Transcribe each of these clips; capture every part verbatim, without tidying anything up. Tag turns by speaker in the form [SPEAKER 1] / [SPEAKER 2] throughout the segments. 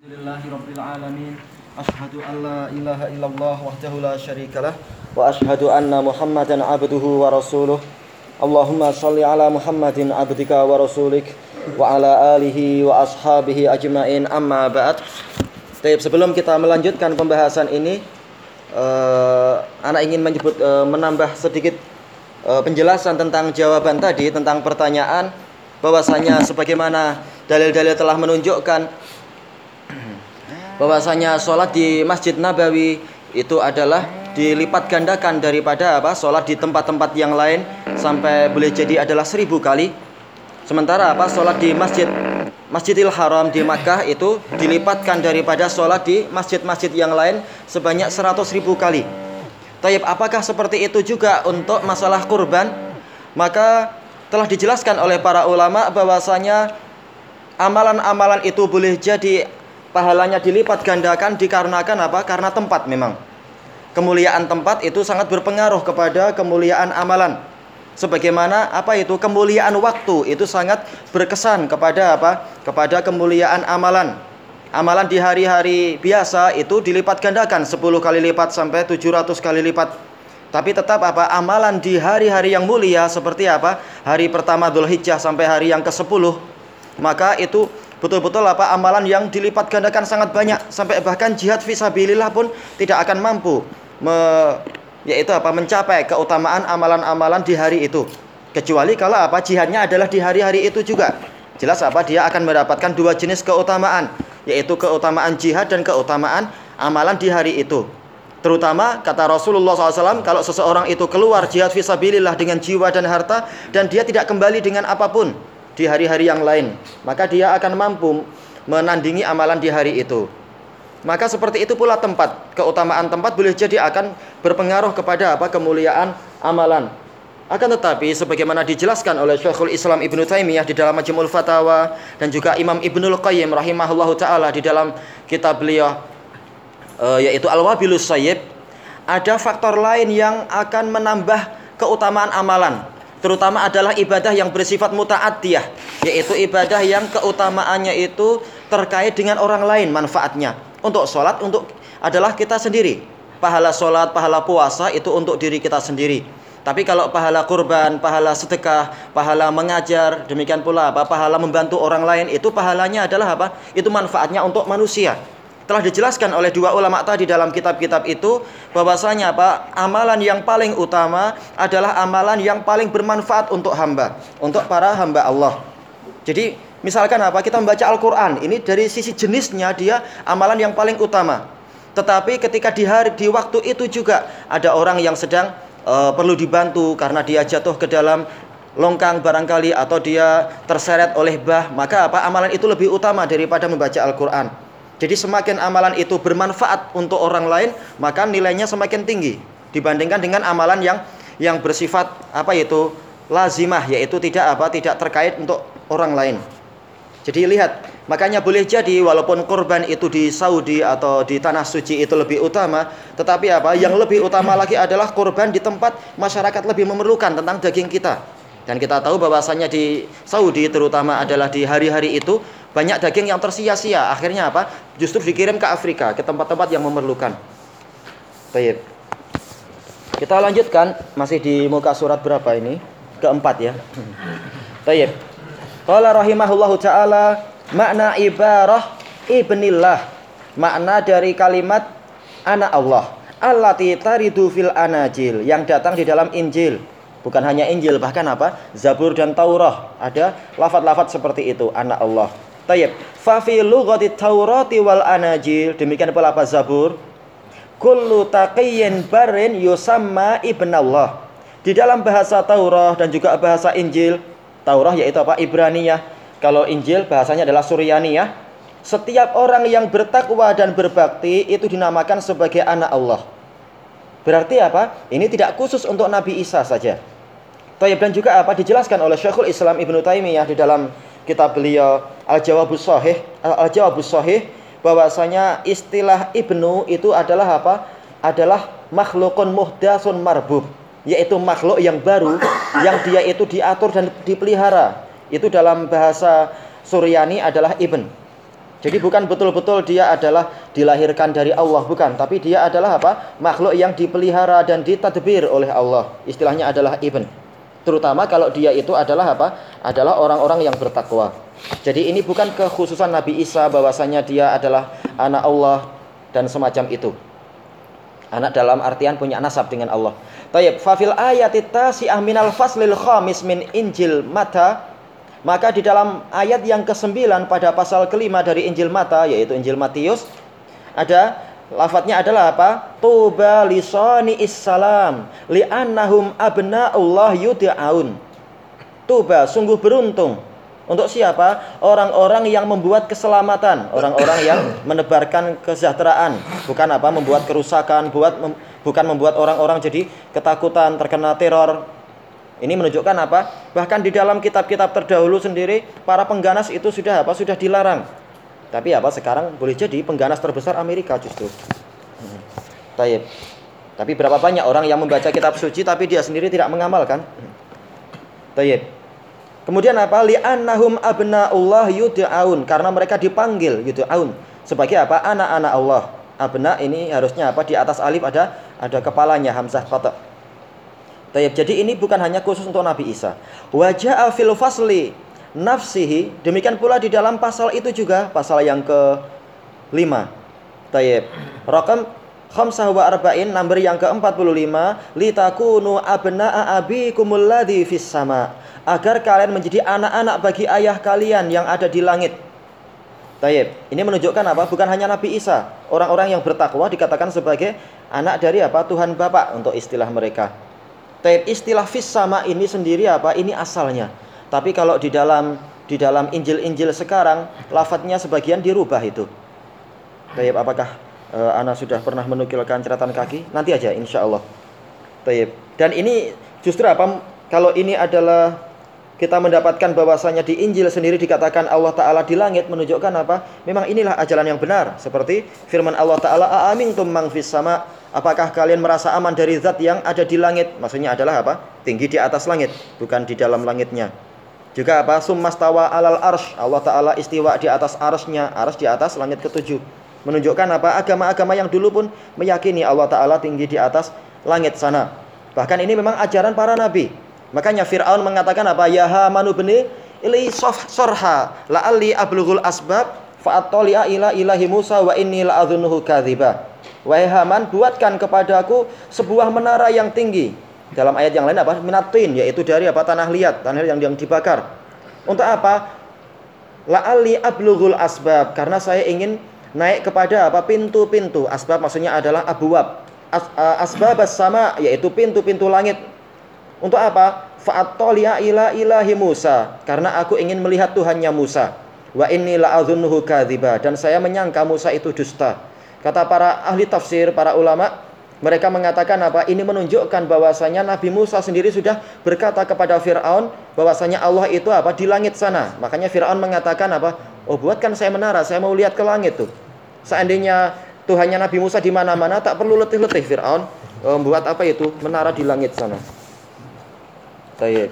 [SPEAKER 1] Alhamdulillahirabbil alamin. Asyhadu an la ilaha illallah wahdahu la syarikalah wa asyhadu anna Muhammadan abduhu wa rasuluh. Allahumma shalli ala Muhammadin abdika wa rasulik wa ala alihi wa ashabihi ajmain, amma ba'd. Baik, sebelum kita melanjutkan pembahasan ini, uh, anak ingin menyebut uh, menambah sedikit uh, penjelasan tentang jawaban tadi, tentang pertanyaan bahwasanya sebagaimana dalil-dalil telah menunjukkan bahwasanya sholat di Masjid Nabawi itu adalah dilipat gandakan daripada apa sholat di tempat-tempat yang lain, sampai boleh jadi adalah seribu kali. Sementara apa sholat di Masjid Masjidil Haram di Makkah itu dilipatkan daripada sholat di masjid-masjid yang lain sebanyak seratus ribu kali. Taib, apakah seperti itu juga untuk masalah kurban? Maka telah dijelaskan oleh para ulama bahwasanya amalan-amalan itu boleh jadi pahalanya dilipat gandakan dikarenakan apa? Karena tempat memang. Kemuliaan tempat itu sangat berpengaruh kepada kemuliaan amalan. Sebagaimana apa itu? Kemuliaan waktu itu sangat berkesan kepada apa? Kepada kemuliaan amalan. Amalan di hari-hari biasa itu dilipat gandakan sepuluh kali lipat sampai tujuh ratus kali lipat. Tapi tetap apa? Amalan di hari-hari yang mulia seperti apa? Hari pertama Dzulhijjah sampai hari yang kesepuluh, maka itu betul-betul apa amalan yang dilipat gandakan sangat banyak, sampai bahkan jihad fisabilillah pun tidak akan mampu me, yaitu apa mencapai keutamaan amalan-amalan di hari itu, kecuali kalau apa jihadnya adalah di hari-hari itu juga. Jelas apa dia akan mendapatkan dua jenis keutamaan, yaitu keutamaan jihad dan keutamaan amalan di hari itu. Terutama kata Rasulullah shallallahu alaihi wasallam, kalau seseorang itu keluar jihad fisabilillah dengan jiwa dan harta dan dia tidak kembali dengan apapun di hari-hari yang lain, maka dia akan mampu menandingi amalan di hari itu. Maka seperti itu pula tempat, keutamaan tempat boleh jadi akan berpengaruh kepada apa kemuliaan amalan. Akan tetapi sebagaimana dijelaskan oleh Syekhul Islam Ibnu Taimiyah di dalam Majmu'ul Fatawa dan juga Imam Ibnul Qayyim rahimahullahu taala di dalam kitab beliau uh, yaitu Al-Wabilus Shayyib, ada faktor lain yang akan menambah keutamaan amalan, terutama adalah ibadah yang bersifat muta'addiyah, yaitu ibadah yang keutamaannya itu terkait dengan orang lain manfaatnya. Untuk sholat untuk adalah kita sendiri, pahala sholat, pahala puasa itu untuk diri kita sendiri. Tapi kalau pahala kurban, pahala sedekah, pahala mengajar, demikian pula apa pahala membantu orang lain, itu pahalanya adalah apa? Itu manfaatnya untuk manusia. Telah dijelaskan oleh dua ulama tadi dalam kitab-kitab itu bahwasanya apa amalan yang paling utama adalah amalan yang paling bermanfaat untuk hamba, untuk para hamba Allah. Jadi misalkan apa kita membaca Al-Quran, ini dari sisi jenisnya dia amalan yang paling utama. Tetapi ketika di hari di waktu itu juga ada orang yang sedang uh, perlu dibantu karena dia jatuh ke dalam longkang barangkali atau dia terseret oleh bah, maka apa amalan itu lebih utama daripada membaca Al-Quran. Jadi semakin amalan itu bermanfaat untuk orang lain, maka nilainya semakin tinggi dibandingkan dengan amalan yang yang bersifat apa itu lazimah, yaitu tidak apa tidak terkait untuk orang lain. Jadi lihat, makanya boleh jadi walaupun kurban itu di Saudi atau di tanah suci itu lebih utama, tetapi apa yang lebih utama lagi adalah kurban di tempat masyarakat lebih memerlukan tentang daging kita. Dan kita tahu bahwasanya di Saudi terutama adalah di hari-hari itu banyak daging yang tersia-sia. Akhirnya apa? Justru dikirim ke Afrika, ke tempat-tempat yang memerlukan. Baik. Kita lanjutkan masih di muka surat berapa ini? Keempat ya. Baik. Qala rahimahullahu taala makna ibarah ibnillah. Makna dari kalimat anak Allah. Allati taridu fil anajil, yang datang di dalam Injil. Bukan hanya Injil, bahkan apa? Zabur dan Taurah. Ada lafaz-lafaz seperti itu, anak Allah. Tayyib. Fa fi lughati Taurati wal Anajil, demikian pula apa Zabur. Kullu taqiyyin barin yusamma ibnallah. Di dalam bahasa Taurah dan juga bahasa Injil, Taurah yaitu apa? Ibraniyah. Kalau Injil bahasanya adalah Suryaniyah. Setiap orang yang bertakwa dan berbakti itu dinamakan sebagai anak Allah. Berarti apa? Ini tidak khusus untuk Nabi Isa saja. Tayyib, dan juga apa dijelaskan oleh Syekhul Islam Ibnu Taimiyah di dalam kitab beliau Al-Jawabus Shahih, Al-Jawabus Shahih, bahwasanya istilah ibnu itu adalah apa? Adalah makhlukun muhdatsun marbub, yaitu makhluk yang baru yang dia itu diatur dan dipelihara. Itu dalam bahasa Suryani adalah ibn. Jadi bukan betul-betul dia adalah dilahirkan dari Allah, bukan, tapi dia adalah apa? Makhluk yang dipelihara dan ditadbir oleh Allah. Istilahnya adalah ibn. Terutama kalau dia itu adalah apa? Adalah orang-orang yang bertakwa. Jadi ini bukan kekhususan Nabi Isa bahwasanya dia adalah anak Allah dan semacam itu. Anak dalam artian punya nasab dengan Allah. Tayyib, fa fil ayati tasi'ah minal faslil khamis min Injil Matta. Maka di dalam ayat yang kesembilan pada pasal kelima dari Injil Matta, yaitu Injil Matius, ada lafadznya adalah apa? Tuba lisani issalam li'annahum abna'ullah yud'aun. Tuba, sungguh beruntung. Untuk siapa? Orang-orang yang membuat keselamatan, orang-orang yang menebarkan kesejahteraan, bukan apa? Membuat kerusakan, buat mem, bukan membuat orang-orang jadi ketakutan, terkena teror. Ini menunjukkan apa? Bahkan di dalam kitab-kitab terdahulu sendiri para pengganas itu sudah apa? Sudah dilarang. Tapi apa? Sekarang boleh jadi pengganas terbesar Amerika justru. Hmm. Taib. Tapi berapa banyak orang yang membaca kitab suci tapi dia sendiri tidak mengamalkan? Taib. Kemudian apa? Li'annahum abna'ullah yud'aun, karena mereka dipanggil yud'aun sebagai apa? Anak-anak Allah. Abna ini harusnya apa? Di atas alif ada ada kepalanya hamzah qata'. Jadi ini bukan hanya khusus untuk Nabi Isa. Waja'a fil fasli nafsihi, demikian pula di dalam pasal itu juga, pasal yang ke lima. Tayyib. Rakam khamsah wa arba'in, nomor yang ke empat puluh lima, litakunu abna'a abikumul ladzi fis sama, agar kalian menjadi anak-anak bagi ayah kalian yang ada di langit. Tayyib. Ini menunjukkan apa? Bukan hanya Nabi Isa. Orang-orang yang bertakwa dikatakan sebagai anak dari apa? Tuhan Bapa untuk istilah mereka. Taib, istilah fis sama ini sendiri apa? Ini asalnya. Tapi kalau di dalam di dalam Injil-Injil sekarang, lafadznya sebagian dirubah itu. Taib, apakah uh, Ana sudah pernah menukilkan catatan kaki? Nanti aja, insya Allah. Taib. Dan ini justru apa? Kalau ini adalah kita mendapatkan bahwasanya di Injil sendiri dikatakan Allah Ta'ala di langit, menunjukkan apa? Memang inilah ajaran yang benar. Seperti firman Allah Ta'ala, a'amintum man fis sama, apakah kalian merasa aman dari zat yang ada di langit? Maksudnya adalah apa? Tinggi di atas langit, bukan di dalam langitnya. Juga apa? Summastawa alal arsh, Allah Ta'ala istiwa di atas arshnya, arsh di atas langit ketujuh. Menunjukkan apa? Agama-agama yang dulu pun meyakini Allah Ta'ala tinggi di atas langit sana. Bahkan ini memang ajaran para nabi. Makanya Fir'aun mengatakan apa? Ya Hamanu bni ili sorha la'alli ablughul asbab fa'attali'a ila ilahi Musa wa inni la'adhunuhu kadhiba. Wahai Haman, buatkan kepadaku sebuah menara yang tinggi. Dalam ayat yang lain apa? Minatin, yaitu dari apa? Tanah liat, tanah yang, yang dibakar. Untuk apa? La'alli ablughul asbab, karena saya ingin naik kepada apa? Pintu-pintu. Asbab maksudnya adalah abwab. As, uh, asbabas sama, yaitu pintu-pintu langit. Untuk apa? Fa'attali'a ila ilahi Musa, karena aku ingin melihat Tuhannya Musa. Wa inni la'adhunuhu kadhiba, dan saya menyangka Musa itu dusta. Kata para ahli tafsir, para ulama, mereka mengatakan apa? Ini menunjukkan bahwasanya Nabi Musa sendiri sudah berkata kepada Fir'aun bahwasanya Allah itu apa? Di langit sana. Makanya Fir'aun mengatakan apa? Oh, buatkan saya menara, saya mau lihat ke langit tuh. Seandainya Tuhannya Nabi Musa di mana-mana, tak perlu letih-letih Fir'aun membuat apa itu? Menara di langit sana. Tayyib.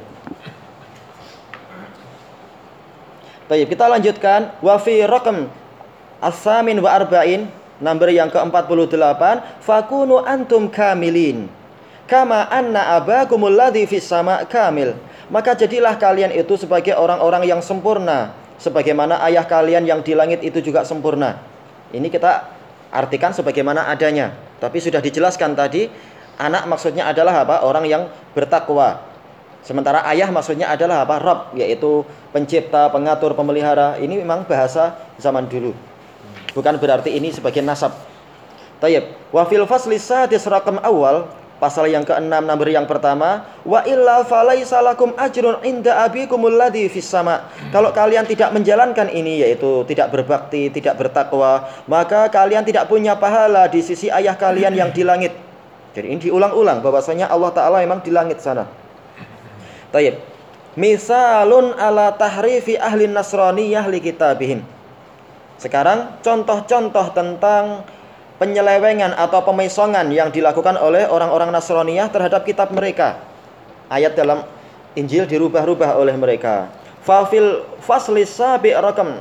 [SPEAKER 1] Tayyib, kita lanjutkan. Wa fi raqam as-samin wa arba'in, nomor yang ke empat puluh delapan, fakunu antum kamilin kama anna abakumul ladzi fis sama kamil. Maka jadilah kalian itu sebagai orang-orang yang sempurna, sebagaimana ayah kalian yang di langit itu juga sempurna. Ini kita artikan sebagaimana adanya. Tapi sudah dijelaskan tadi, anak maksudnya adalah apa? Orang yang bertakwa. Sementara ayah maksudnya adalah apa? Rabb, yaitu pencipta, pengatur, pemelihara. Ini memang bahasa zaman dulu. Bukan berarti ini sebagai nasab. Tayyib. Wa fil fasli sadis raqam awal, pasal yang keenam nomor yang pertama, wa illa falaisa lakum ajrun inda abikumul ladzi fis sama. Kalau kalian tidak menjalankan ini, yaitu tidak berbakti, tidak bertakwa, maka kalian tidak punya pahala di sisi ayah kalian yang di langit. Jadi ini diulang-ulang bahwasanya Allah Ta'ala memang di langit sana. Tayyib. Misalun ala tahrifi ahli nasraniyah li kitabihim. Sekarang contoh-contoh tentang penyelewengan atau pemesongan yang dilakukan oleh orang-orang Nasraniyah terhadap kitab mereka. Ayat dalam Injil dirubah-rubah oleh mereka. Fa fil fasli sabi' raqam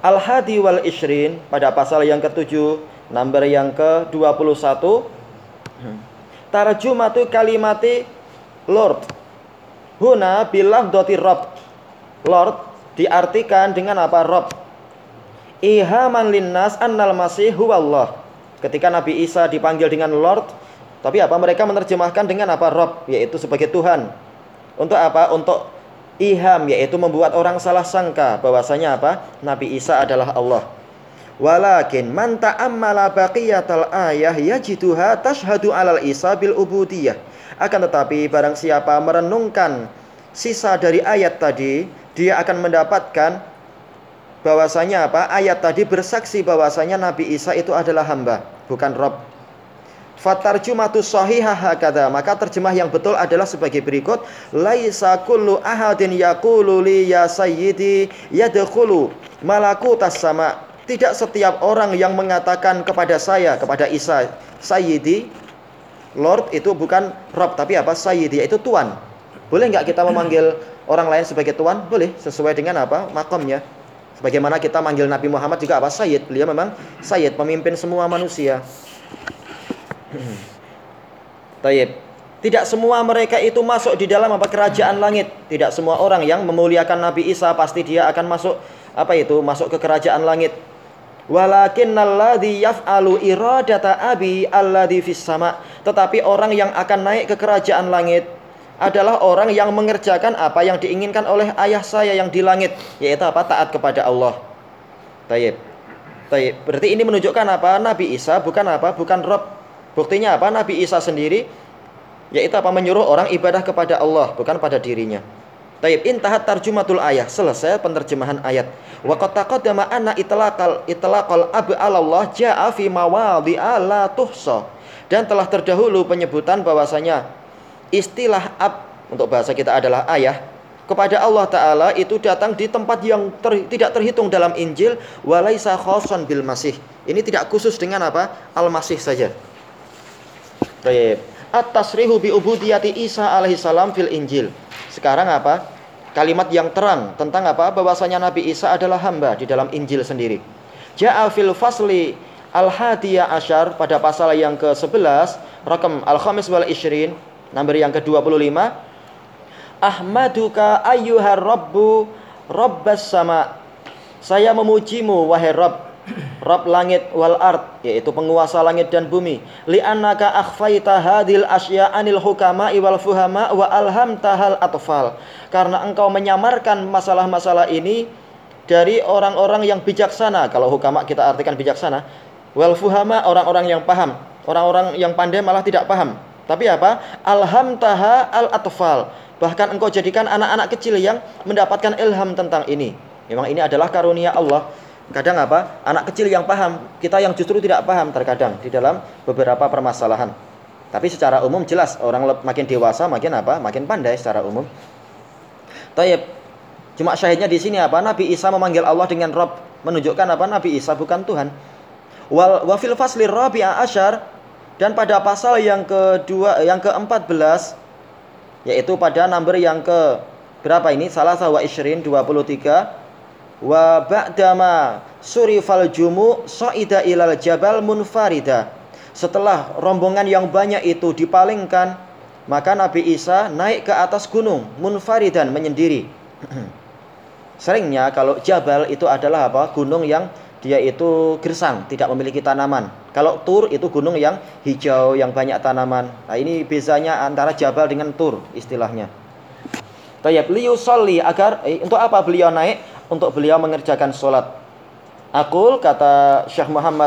[SPEAKER 1] Al-Hadi wal Ishrin pada pasal yang ketujuh, nomor yang ke dua puluh satu. Tarjumatu kalimati Lord. Huna bilafdhati Rabb. Lord diartikan dengan apa? Rabb. Ihaman linnas annal masih huwallah. Ketika Nabi Isa dipanggil dengan Lord, tapi apa? Mereka menerjemahkan dengan apa? Rabb, yaitu sebagai Tuhan. Untuk apa? Untuk iham, yaitu membuat orang salah sangka bahwasanya apa? Nabi Isa adalah Allah. Walakin man ta'ammala baqiyatal ayah yajiduha tashhadu alal Isa bil ubudiyah. Akan tetapi barang siapa merenungkan sisa dari ayat tadi, dia akan mendapatkan bahwasanya apa? Ayat tadi bersaksi bahwasanya Nabi Isa itu adalah hamba, bukan Rabb. Fatarjumatu shahihah hakadha, maka terjemah yang betul adalah sebagai berikut: laisa kullu ahadin yaqulu li ya sayyidi yadkhulu malakutas sama. Tidak setiap orang yang mengatakan kepada saya, kepada Isa, sayyidi, Lord, itu bukan Rabb, tapi apa? Sayyidi, yaitu tuan. Boleh nggak kita memanggil orang lain sebagai tuan? Boleh, sesuai dengan apa? Makamnya. Sebagaimana kita manggil Nabi Muhammad juga apa? Sayyid. Beliau memang sayyid, pemimpin semua manusia. Taib. Tidak semua mereka itu masuk di dalam apa? Kerajaan langit. Tidak semua orang yang memuliakan Nabi Isa pasti dia akan masuk apa itu? Masuk ke kerajaan langit. Walakinnalladzi yaf'alu iradata abi alladzi fis sama. Tetapi orang yang akan naik ke kerajaan langit adalah orang yang mengerjakan apa yang diinginkan oleh ayah saya yang di langit, yaitu apa? Taat kepada Allah. Taib. Taib. Berarti ini menunjukkan apa? Nabi Isa bukan apa? Bukan Rabb. Buktinya apa? Nabi Isa sendiri yaitu apa? Menyuruh orang ibadah kepada Allah, bukan pada dirinya. Taib. Intahat tarjumatul ayah, selesai penerjemahan ayat. Wa qad taqaddama anna itlaqal itlaqal ab Allah jaa fi mawadhi'a la tuhsa. Dan telah terdahulu penyebutan bahwasanya istilah ab untuk bahasa kita adalah ayah kepada Allah Ta'ala itu datang di tempat yang ter, tidak terhitung dalam Injil. Walaisa khassan bil masih. Ini tidak khusus dengan apa? Al-Masih saja. Baik. At-tasrihu bi ubudiyati Isa alaihi salam fil Injil. Sekarang apa? Kalimat yang terang tentang apa? Bahwasanya Nabi Isa adalah hamba di dalam Injil sendiri. Ja'a fil fasli al-hadiyah asyar pada pasal yang ke sebelas, rakam al-khamis wal ishrin, nomor yang ke dua puluh lima. Ahmaduka ayyuhar rabbu rabbas sama. Saya memujimu wahai Rabb, Rabb langit wal ard, yaitu penguasa langit dan bumi. Li'annaka akhfaita hadhil asya anil hukama wal fuhama wa alhamtahal atfal. Karena engkau menyamarkan masalah-masalah ini dari orang-orang yang bijaksana. Kalau hukama kita artikan bijaksana. Wal fuhama orang-orang yang paham. Orang-orang yang pandai malah tidak paham. Tapi apa? Alhamtaha al atfal. Bahkan engkau jadikan anak-anak kecil yang mendapatkan ilham tentang ini. Memang ini adalah karunia Allah. Kadang apa? Anak kecil yang paham, kita yang justru tidak paham terkadang di dalam beberapa permasalahan. Tapi secara umum jelas orang makin dewasa makin apa? Makin pandai secara umum. Taib. Cuma syahidnya di sini apa? Nabi Isa memanggil Allah dengan Rabb, menunjukkan apa? Nabi Isa bukan Tuhan. Wal wa fil fasli rabi'a asyar, dan pada pasal yang kedua yang keempat belas, yaitu pada nomor yang ke berapa ini? Salasa wa ishrin, dua puluh tiga. Wa ba'dama surifal jumu sa'ida ilal jabal munfarida. Setelah rombongan yang banyak itu dipalingkan, maka Nabi Isa naik ke atas gunung munfaridan, menyendiri. Seringnya kalau jabal itu adalah apa? Gunung yang dia itu gersang, tidak memiliki tanaman. Kalau Tur itu gunung yang hijau, yang banyak tanaman. Nah, ini bezanya antara jabal dengan Tur istilahnya. Tayyib liyusolli, agar eh, untuk apa beliau naik? Untuk beliau mengerjakan sholat. Aqul, kata Syekh Muhammad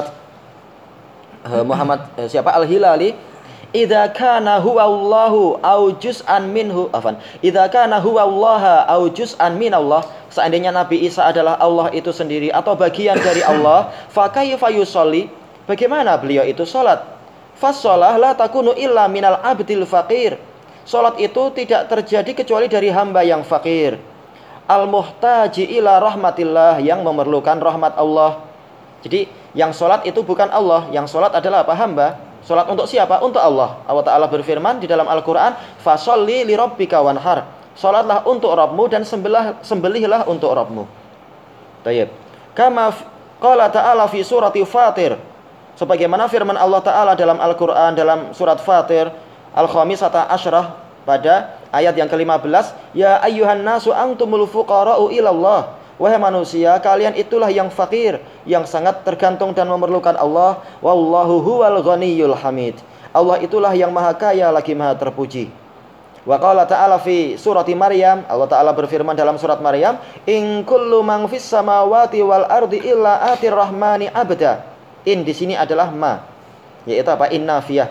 [SPEAKER 1] uh, Muhammad uh, siapa Al-Hilali, idza kana huwa Allahu au juz'an minhu afan idza kana huwa Allah au juz'an min Allah, seandainya Nabi Isa adalah Allah itu sendiri atau bagian dari Allah, fa kayfa yusolli, bagaimana beliau itu sholat? Fassalah la takunu illa minal abdil faqir. Sholat itu tidak terjadi kecuali dari hamba yang fakir. Al-muhtaji ila rahmatillah, yang memerlukan rahmat Allah. Jadi yang sholat itu bukan Allah, yang sholat adalah apa? Hamba. Sholat untuk siapa? Untuk Allah. Allah Ta'ala berfirman di dalam Al-Quran, fasolli li rabbika wanhar. Sholatlah untuk Rabbmu dan sembelih, sembelihlah untuk Rabbmu. Tayyib. Kama qala ta'ala fi surati Fatir, sebagaimana firman Allah Ta'ala dalam Al-Quran dalam surat Fatir Al-Khamisata Asyrah pada ayat yang kelima belas, ya ayyuhan nasu antumul fuqara'u ilallah, wahai manusia, kalian itulah yang fakir, yang sangat tergantung dan memerlukan Allah. Wallahu huwal ghaniyul hamid, Allah itulah yang maha kaya lagi maha terpuji. Wa qala ta'ala fi surati Maryam, Allah Ta'ala berfirman dalam surat Maryam, in kullu man fis samawati wal ardi illa atir rahmani abda. In di sini adalah ma, yaitu apa? In nafiyah,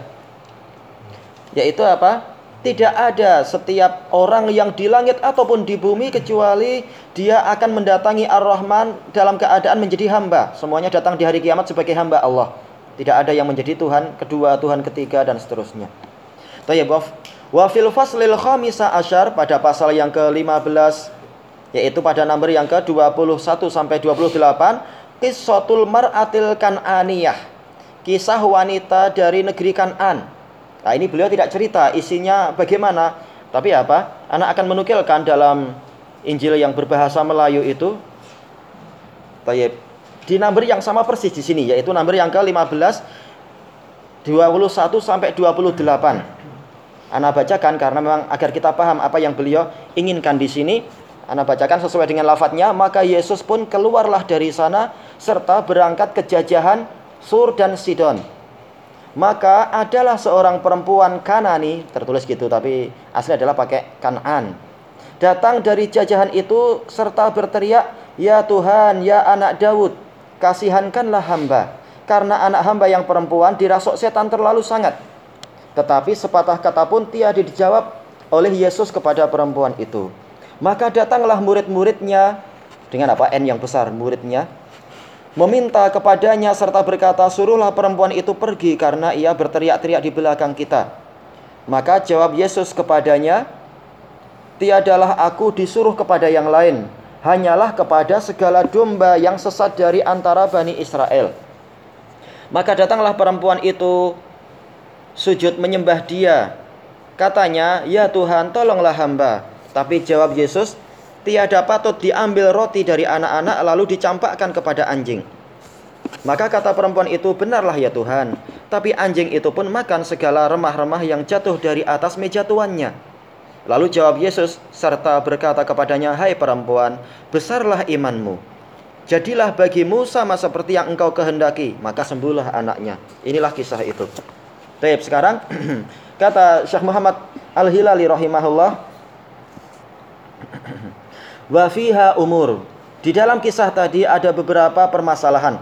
[SPEAKER 1] yaitu apa? Tidak ada setiap orang yang di langit ataupun di bumi kecuali dia akan mendatangi Ar-Rahman dalam keadaan menjadi hamba. Semuanya datang di hari kiamat sebagai hamba Allah. Tidak ada yang menjadi Tuhan kedua, Tuhan ketiga, dan seterusnya. Tayyib. Wa fil faslil khamisa asyar, pada pasal yang ke lima belas, yaitu pada nomor yang ke dua puluh satu sampai dua puluh delapan, qissatul mar'atil kan'aniyah, kisah wanita dari negeri Kan'an. Nah, ini beliau tidak cerita isinya bagaimana, tapi apa? Anak akan menukilkan dalam Injil yang berbahasa Melayu itu. Tayyib. Di nomor yang sama persis di sini, yaitu nomor yang ke lima belas, dua puluh satu sampai dua puluh delapan. Ana bacakan karena memang agar kita paham apa yang beliau inginkan di sini. Ana bacakan sesuai dengan lafadznya. Maka Yesus pun keluarlah dari sana serta berangkat ke jajahan Sur dan Sidon. Maka adalah seorang perempuan Kanani, tertulis gitu tapi asli adalah pakai Kan'an, datang dari jajahan itu serta berteriak, ya Tuhan, ya anak Daud, kasihankanlah hamba, karena anak hamba yang perempuan dirasuk setan terlalu sangat. Tetapi sepatah kata pun tiada dijawab oleh Yesus kepada perempuan itu. Maka datanglah murid-muridnya, dengan apa? N yang besar, muridnya, meminta kepadanya serta berkata, suruhlah perempuan itu pergi karena ia berteriak-teriak di belakang kita. Maka jawab Yesus kepadanya, tiadalah aku disuruh kepada yang lain, hanyalah kepada segala domba yang sesat dari antara Bani Israel. Maka datanglah perempuan itu, sujud menyembah dia. Katanya, ya Tuhan, tolonglah hamba. Tapi jawab Yesus, tiada patut diambil roti dari anak-anak lalu dicampakkan kepada anjing. Maka kata perempuan itu, benarlah ya Tuhan, tapi anjing itu pun makan segala remah-remah yang jatuh dari atas meja tuannya. Lalu jawab Yesus serta berkata kepadanya, hai perempuan, besarlah imanmu, jadilah bagimu sama seperti yang engkau kehendaki. Maka sembuhlah anaknya. Inilah kisah itu. Baik, sekarang kata Syekh Muhammad Al-Hilali rahimahullah, wa fiha umur, di dalam kisah tadi ada beberapa permasalahan.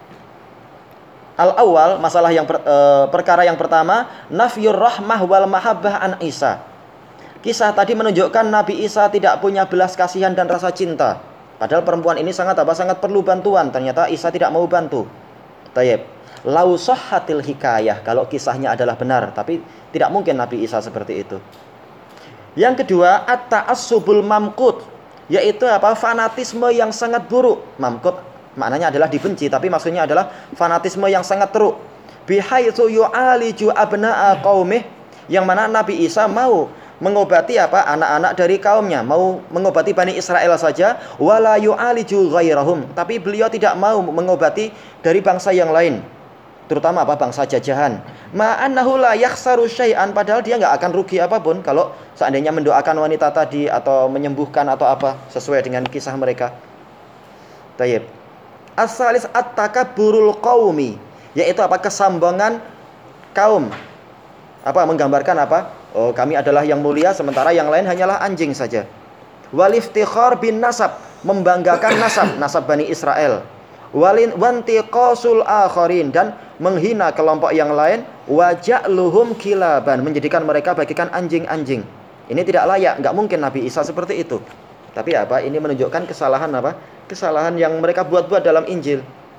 [SPEAKER 1] Al-awwal, masalah yang per, e, perkara yang pertama, nafyur rahmah wal mahabbah an Isa. Kisah tadi menunjukkan Nabi Isa tidak punya belas kasihan dan rasa cinta. Padahal perempuan ini sangat apa? Sangat perlu bantuan. Ternyata Isa tidak mau bantu. Tayyib. Lau sahhatil hikayah, kalau kisahnya adalah benar, tapi tidak mungkin Nabi Isa seperti itu. Yang kedua, at-ta'assubul mamqut, yaitu apa? Fanatisme yang sangat buruk. Mamqut maknanya adalah dibenci, tapi maksudnya adalah fanatisme yang sangat teruk. Bihaitsu yu'aliju abna'a qaumih, yang mana Nabi Isa mau mengobati apa? Anak-anak dari kaumnya, mau mengobati Bani Israel saja, wala yu'aliju ghairahum, tapi beliau tidak mau mengobati dari bangsa yang lain, terutama apa? Bangsa jajahan. Ma'annahu la yakhsaru syai'an, padahal dia nggak akan rugi apapun kalau seandainya mendoakan wanita tadi atau menyembuhkan atau apa sesuai dengan kisah mereka. Tayyib. As-salis at-takabburul qaumi, yaitu apa? Kesombongan kaum. Apa? Menggambarkan apa? Oh, kami adalah yang mulia sementara yang lain hanyalah anjing saja. Wal iftikhar bin nasab, membanggakan nasab, nasab Bani Israel. Walin wantiqasul akharin, dan menghina kelompok yang lain. Waja'luhum kilaban, menjadikan mereka bagikan anjing-anjing. Ini tidak layak, nggak mungkin Nabi Isa seperti itu. Tapi apa? Ini menunjukkan kesalahan apa? Kesalahan yang mereka buat-buat dalam Injil.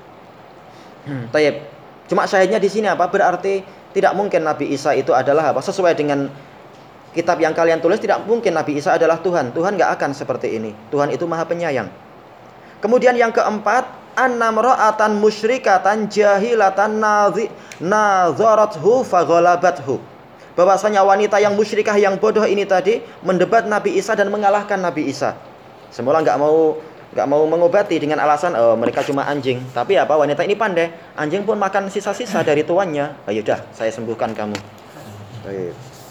[SPEAKER 1] Hmm, tayyib. Cuma syahidnya di sini apa? Berarti tidak mungkin Nabi Isa itu adalah apa? Sesuai dengan kitab yang kalian tulis, tidak mungkin Nabi Isa adalah Tuhan. Tuhan nggak akan seperti ini. Tuhan itu Maha Penyayang. Kemudian yang keempat, annamra'atan musyrikatan jahilatan nadzarathu faghalabathu, bahwasanya wanita yang musyrikah yang bodoh ini tadi mendebat Nabi Isa dan mengalahkan Nabi Isa. Semula nggak mau nggak mau mengobati dengan alasan oh, mereka cuma anjing. Tapi apa, wanita ini pandai, anjing pun makan sisa-sisa dari tuannya. Oh, yaudah, saya sembuhkan kamu. Baik.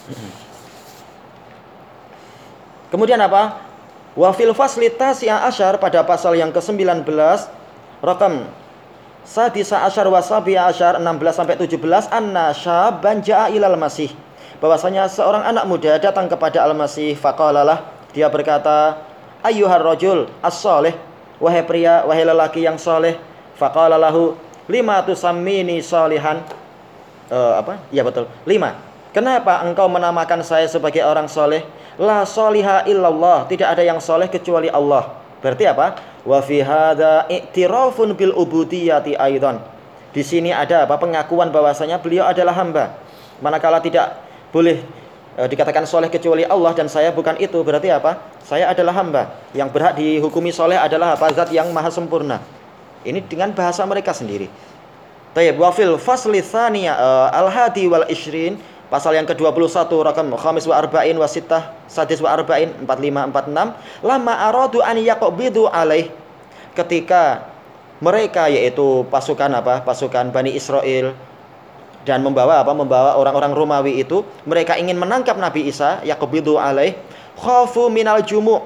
[SPEAKER 1] Kemudian apa? Wa fil fasli tasi'a asyar, pada pasal yang ke-sembilan belas, rakam sadisa asyar wa sabi'a asyar, enam belas sampai tujuh belas, anna syaban ja'a ilal masih, bahwasanya seorang anak muda datang kepada Al-Masih, faqalalah, dia berkata, ayyuhar rajul as-salih, wahai pria, wahai lelaki yang saleh. Faqala lahu, lima tusammini salihan. Uh, apa? Ya betul. Lima. Kenapa engkau menamakan saya sebagai orang saleh? La sholiha illallah, tidak ada yang saleh kecuali Allah. Berarti apa? Wa fi hadza i'tirafun bil ubudiyyati aidan. Di sini ada apa? Pengakuan bahwasanya beliau adalah hamba. Manakala tidak boleh dikatakan soleh kecuali Allah dan saya bukan itu, berarti apa? Saya adalah hamba. Yang berhak dihukumi soleh adalah apa? Zat yang maha sempurna. Ini dengan bahasa mereka sendiri. Tayyib, wa fil fasli tsaniya al-hadi wal ishrin, pasal yang ke-dua puluh satu, rakam khamis wa arba'in wa sittah sadis wa arba'in, empat puluh lima empat puluh enam, lama aradu an yaqbidu alaih, ketika mereka, yaitu pasukan apa? Pasukan Bani Israel, dan membawa apa? Membawa orang-orang Romawi itu, mereka ingin menangkap Nabi Isa, yaqbidu alaih, khafu minal jumu'.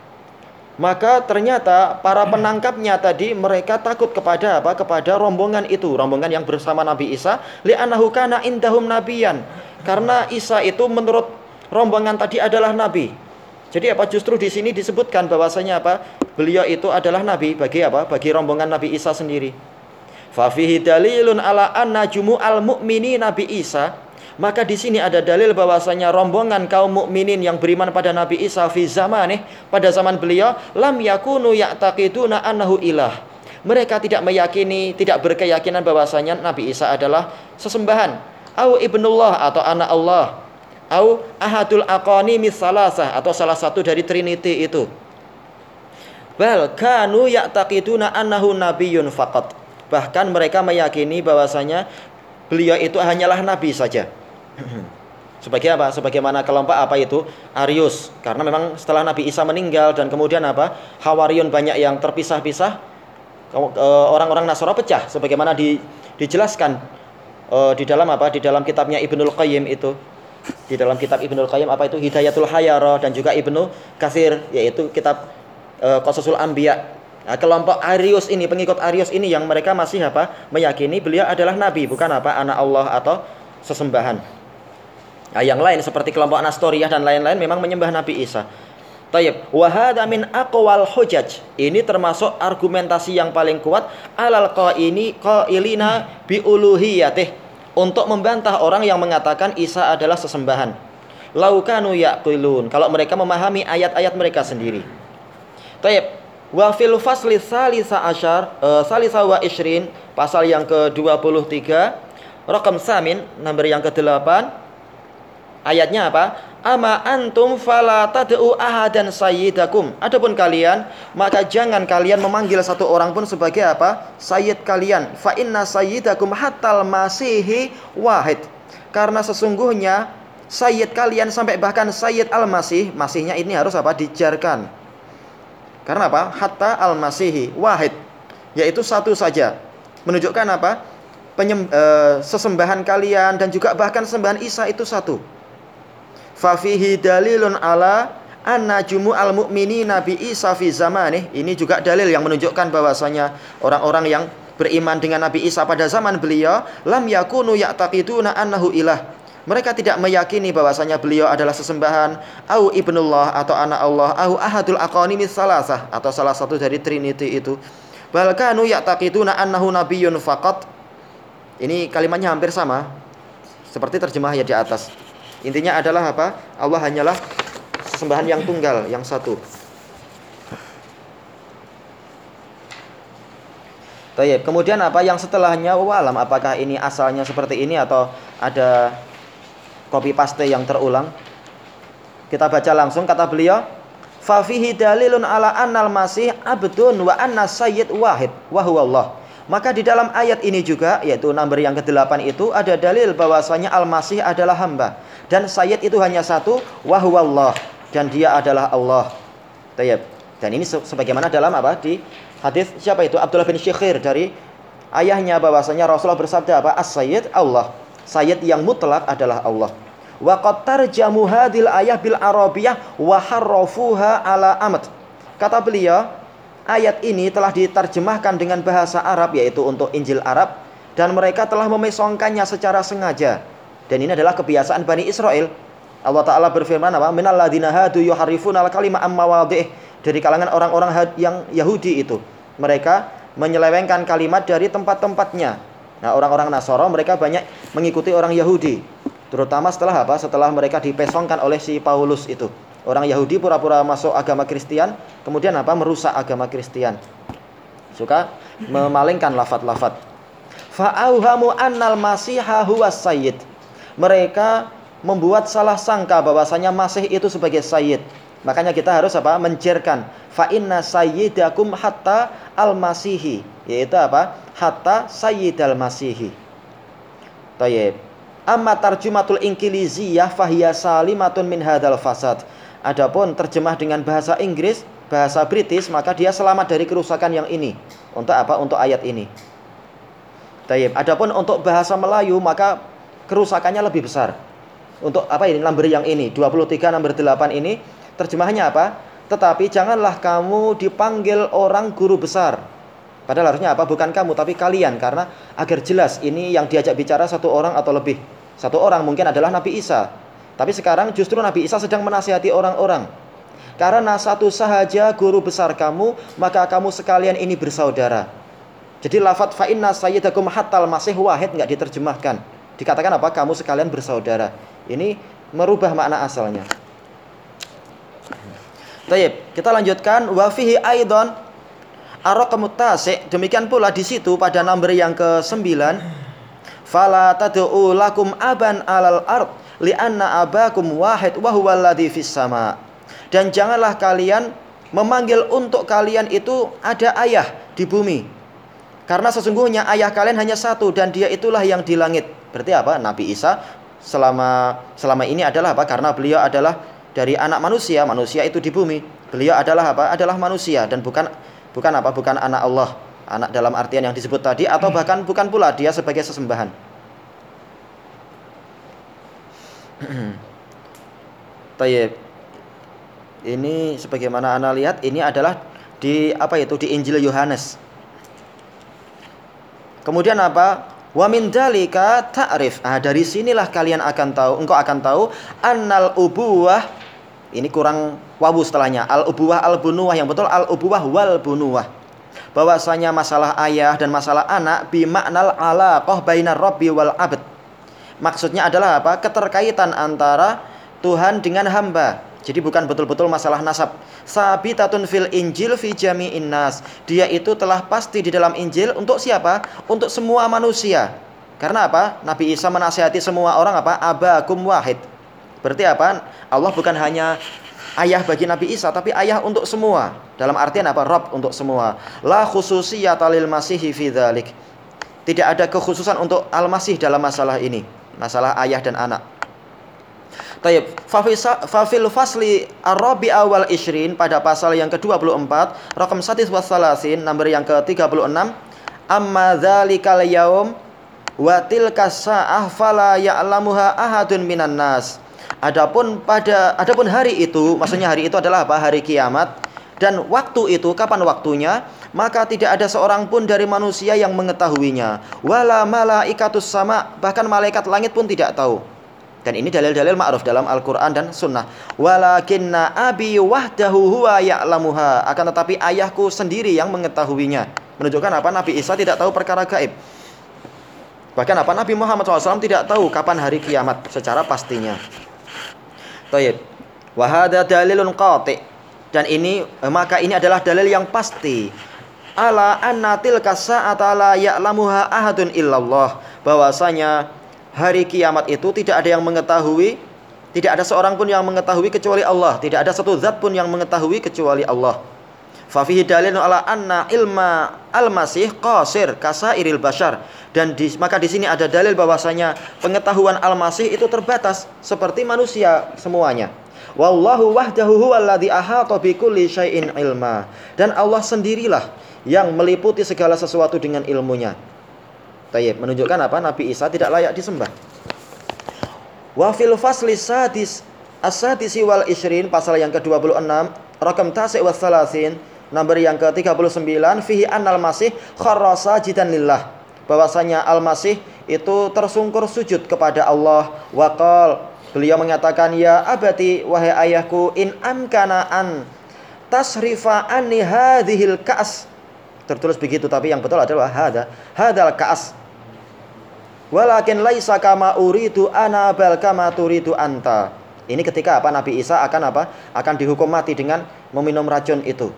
[SPEAKER 1] Maka ternyata para penangkapnya tadi mereka takut kepada apa? Kepada rombongan itu, rombongan yang bersama Nabi Isa, li'annahu kana indahum nabiyan. Karena Isa itu menurut rombongan tadi adalah nabi. Jadi apa? Justru di sini disebutkan bahwasanya apa? Beliau itu adalah nabi bagi apa? Bagi rombongan Nabi Isa sendiri. Fafihi dalilun ala anna jumu'al mu'mini Nabi Isa. Maka di sini ada dalil bahwasanya rombongan kaum mukminin yang beriman pada Nabi Isa fi zamanih, pada zaman beliau, lam yakunu ya'taqiduna annahu ilah. Mereka tidak meyakini, tidak berkeyakinan bahwasanya Nabi Isa adalah sesembahan, au ibnullah atau anak Allah, au ahadul aqani misalasah atau salah satu dari Trinity itu. Bal kanu ya'taqiduna annahu nabiyyun faqat. Bahkan mereka meyakini bahwasanya beliau itu hanyalah nabi saja. Sebagai apa? Sebagaimana kelompok apa itu? Arius. Karena memang setelah Nabi Isa meninggal dan kemudian apa? Hawariun banyak yang terpisah-pisah, orang-orang Nasara pecah sebagaimana di, dijelaskan uh, di dalam apa? Di dalam kitabnya Ibnul Qayyim itu. Di dalam kitab Ibnul Qayyim apa itu? Hidayatul Hayara, dan juga Ibnu Katsir, yaitu kitab uh, Qasasul Anbiya. Nah, kelompok Arius ini, pengikut Arius ini yang mereka masih apa? Meyakini beliau adalah nabi, bukan apa? Anak Allah atau sesembahan. Nah, yang lain seperti kelompok Nastoriyah dan lain-lain memang menyembah Nabi Isa. Tayyib, wa hadza min aqwal hujaj. Ini termasuk argumentasi yang paling kuat alal qaini qailina bi uluhiyatih, untuk membantah orang yang mengatakan Isa adalah sesembahan. Laukanu yaqilun, kalau mereka memahami ayat-ayat mereka sendiri. Tayyib, wa fil fasli salisa asyar uh, salisa wa ishrin, pasal yang ke dua puluh tiga, rakam samin, nomor yang ke delapan, ayatnya apa? Ama antum fala tad'u ahadan sayyidakum. Adapun kalian, maka jangan kalian memanggil satu orang pun sebagai apa? Sayyid kalian. Fa inna sayyidakum hatal masihi wahid. Karena sesungguhnya sayyid kalian sampai bahkan sayyid al-masih, masihnya ini harus apa? Dijarkan. Karena apa? Hatta al-masihi wahid, yaitu satu saja. Menunjukkan apa? Penyem, e, sesembahan kalian dan juga bahkan sembahan Isa itu satu. Fafihi dalilun ala anna jumu'al mu'minina bi Isa fi zamanih. Ini juga dalil yang menunjukkan bahwasanya orang-orang yang beriman dengan Nabi Isa pada zaman beliau, lam yakunu ya'taqiduna annahu ilah. Mereka tidak meyakini bahwasanya beliau adalah sesembahan, au ibnullah atau anak Allah, au ahadul aqani misalasah atau salah satu dari Trinity itu. Bal kanu ya'taqiduna annahu nabiyyun faqat. Ini kalimatnya hampir sama seperti terjemah ya di atas. Intinya adalah apa? Allah hanyalah sesembahan yang tunggal, yang satu. Tayyib. Kemudian apa yang setelahnya? Walam, apakah ini asalnya seperti ini atau ada copy paste yang terulang? Kita baca langsung, kata beliau, fa fihi dalilun ala annal masih abdun wa anna sayyid wahid wa huwa Allah. Maka di dalam ayat ini juga, yaitu nomor yang kedelapan itu, ada dalil bahwasanya Al-Masih adalah hamba dan Sayyid itu hanya satu, wa huwa Allah, dan dia adalah Allah. Tayyib. Dan ini sebagaimana dalam apa di hadis siapa itu Abdullah bin Syikhir dari ayahnya bahwasanya Rasulullah bersabda apa? As-Sayyid Allah. Sayyid yang mutlak adalah Allah. Wa qad tarjamu hadhil ayah bil arabiyyah wa harrafuha ala amad. Kata beliau, ayat ini telah diterjemahkan dengan bahasa Arab yaitu untuk Injil Arab dan mereka telah memesongkannya secara sengaja. Dan ini adalah kebiasaan Bani Israel. Allah Ta'ala berfirman apa? Minal ladina hadu yuharrifuna al-kalima amma wadih. Dari kalangan orang-orang yang Yahudi itu, mereka menyelewengkan kalimat dari tempat-tempatnya. Nah, orang-orang Nasara mereka banyak mengikuti orang Yahudi, terutama setelah apa? Setelah mereka dipesongkan oleh si Paulus itu. Orang Yahudi pura-pura masuk agama Kristen, kemudian apa? Merusak agama Kristen. Suka memalingkan lafaz-lafaz. Fa'auhamu annal masiha huwas sayyid. Mereka membuat salah sangka bahwasanya Masih itu sebagai sayyid. Makanya kita harus apa? Menjerkan fa inna sayyidakum hatta al-masihi, yaitu apa? Hatta sayyidal masihi. Tayyib. Amma tarjumatul inkiliziyah fahiya salimatun min hadzal fasad. Adapun terjemah dengan bahasa Inggris, bahasa British, maka dia selamat dari kerusakan yang ini. Untuk apa? Untuk ayat ini. Tayyib. Adapun untuk bahasa Melayu, maka kerusakannya lebih besar. Untuk apa ini? Number yang ini, dua puluh tiga nomor delapan ini, terjemahannya apa? Tetapi janganlah kamu dipanggil orang guru besar. Padahal harusnya apa? Bukan kamu, tapi kalian. Karena agar jelas ini yang diajak bicara satu orang atau lebih. Satu orang mungkin adalah Nabi Isa. Tapi sekarang justru Nabi Isa sedang menasihati orang-orang. Karena satu sahaja guru besar kamu, maka kamu sekalian ini bersaudara. Jadi lafadz fa inna sayyidakum hatal masih wahid nggak diterjemahkan. Dikatakan apa? Kamu sekalian bersaudara. Ini merubah makna asalnya. Baik, kita lanjutkan. Wa fihi aidan ar-raqamut tasi'. Demikian pula di situ pada nomor yang kesembilan. Fala tad'u lakum aban 'alal ard li'anna abakum wahid wa huwal ladzi fis sama'. Dan janganlah kalian memanggil untuk kalian itu ada ayah di bumi. Karena sesungguhnya ayah kalian hanya satu dan dia itulah yang di langit. Berarti apa? Nabi Isa selama selama ini adalah apa? Karena beliau adalah dari anak manusia, manusia itu di bumi. Beliau adalah apa? Adalah manusia dan bukan bukan apa? Bukan anak Allah. Anak dalam artian yang disebut tadi atau bahkan bukan pula dia sebagai sesembahan. Tayyib. Ini sebagaimana Anda lihat ini adalah di apa itu di Injil Yohanes. Kemudian apa? Wa min dzalika ta'rif. Ah, dari sinilah kalian akan tahu, engkau akan tahu annal ubuwah. Ini kurang wawu setelahnya. Al ubuwah al bunuwah, yang betul al ubuwah wal bunuwah. Bahwasanya masalah ayah dan masalah anak bi maknal alaqah bainar rabbi wal abd. Maksudnya adalah apa? Keterkaitan antara Tuhan dengan hamba. Jadi bukan betul-betul masalah nasab. Sabitatun fil Injil fi jami'in nas. Dia itu telah pasti di dalam Injil untuk siapa? Untuk semua manusia. Karena apa? Nabi Isa menasihati semua orang apa? Abakum wahid. Berarti apa? Allah bukan hanya ayah bagi Nabi Isa, tapi ayah untuk semua. Dalam artian apa? Rabb untuk semua. La khususiyata lil masihi fi dzalik. Tidak ada kekhususan untuk Al-Masih dalam masalah ini. Masalah ayah dan anak. Tayyib, fafil fasli ar-rabi awal ishrin pada pasal yang ke dua puluh empat, rakam sadis wassalasin, nomor yang ke tiga puluh enam. Amma dzalikal yaum wa tilka sa'ah fala ya'lamuha ahadun minan nas. Adapun pada adapun hari itu, maksudnya hari itu adalah apa? Hari kiamat. Dan waktu itu, kapan waktunya? Maka tidak ada seorang pun dari manusia yang mengetahuinya. Wala malaikatus sama, bahkan malaikat langit pun tidak tahu. Dan ini dalil-dalil ma'ruf dalam Al-Quran dan Sunnah. Walakinna abi wahdahu huwa ya'lamuha. Akan tetapi ayahku sendiri yang mengetahuinya. Menunjukkan apa? Nabi Isa tidak tahu perkara gaib. Bahkan apa? Nabi Muhammad shallallahu alaihi wasallam tidak tahu kapan hari kiamat secara pastinya. Tayyib. Wahada dalilun qati'. Dan ini, maka ini adalah dalil yang pasti. Ala anna tilka sa'ata la ya'lamuha ahadun illallah. Bahwasanya hari kiamat itu tidak ada yang mengetahui, tidak ada seorang pun yang mengetahui kecuali Allah. Tidak ada satu zat pun yang mengetahui kecuali Allah. Fa fihi dalilun ala anna ilma al-masih qasir kasairil bashar. Dan di, maka di sini ada dalil bahwasanya pengetahuan al-masih itu terbatas seperti manusia semuanya. Wallahu wahdahu huwallazi ahata bikulli syai'in ilma. Dan Allah sendirilah yang meliputi segala sesuatu dengan ilmunya. Tayyib, menunjukkan apa? Nabi Isa tidak layak disembah. Wa fil fasli sadis as-sadisi wal ishrin, pasal yang ke dua puluh enam, rakam tasi' wa salasin, nomor yang ke tiga puluh sembilan, fihi annal masih kharra sajidan lillah, bahwasanya Al-Masih itu tersungkur sujud kepada Allah. Waqal, beliau mengatakan, ya abati, wahai ayahku, in amkana an tasrifa anni hadhil ka'as. Tertulis begitu, tapi yang betul adalah hada hadal ka'as. Walakin laisa kama uridu ana bal kama turidu anta. Ini ketika apa? Nabi Isa akan apa? Akan dihukum mati dengan meminum racun itu.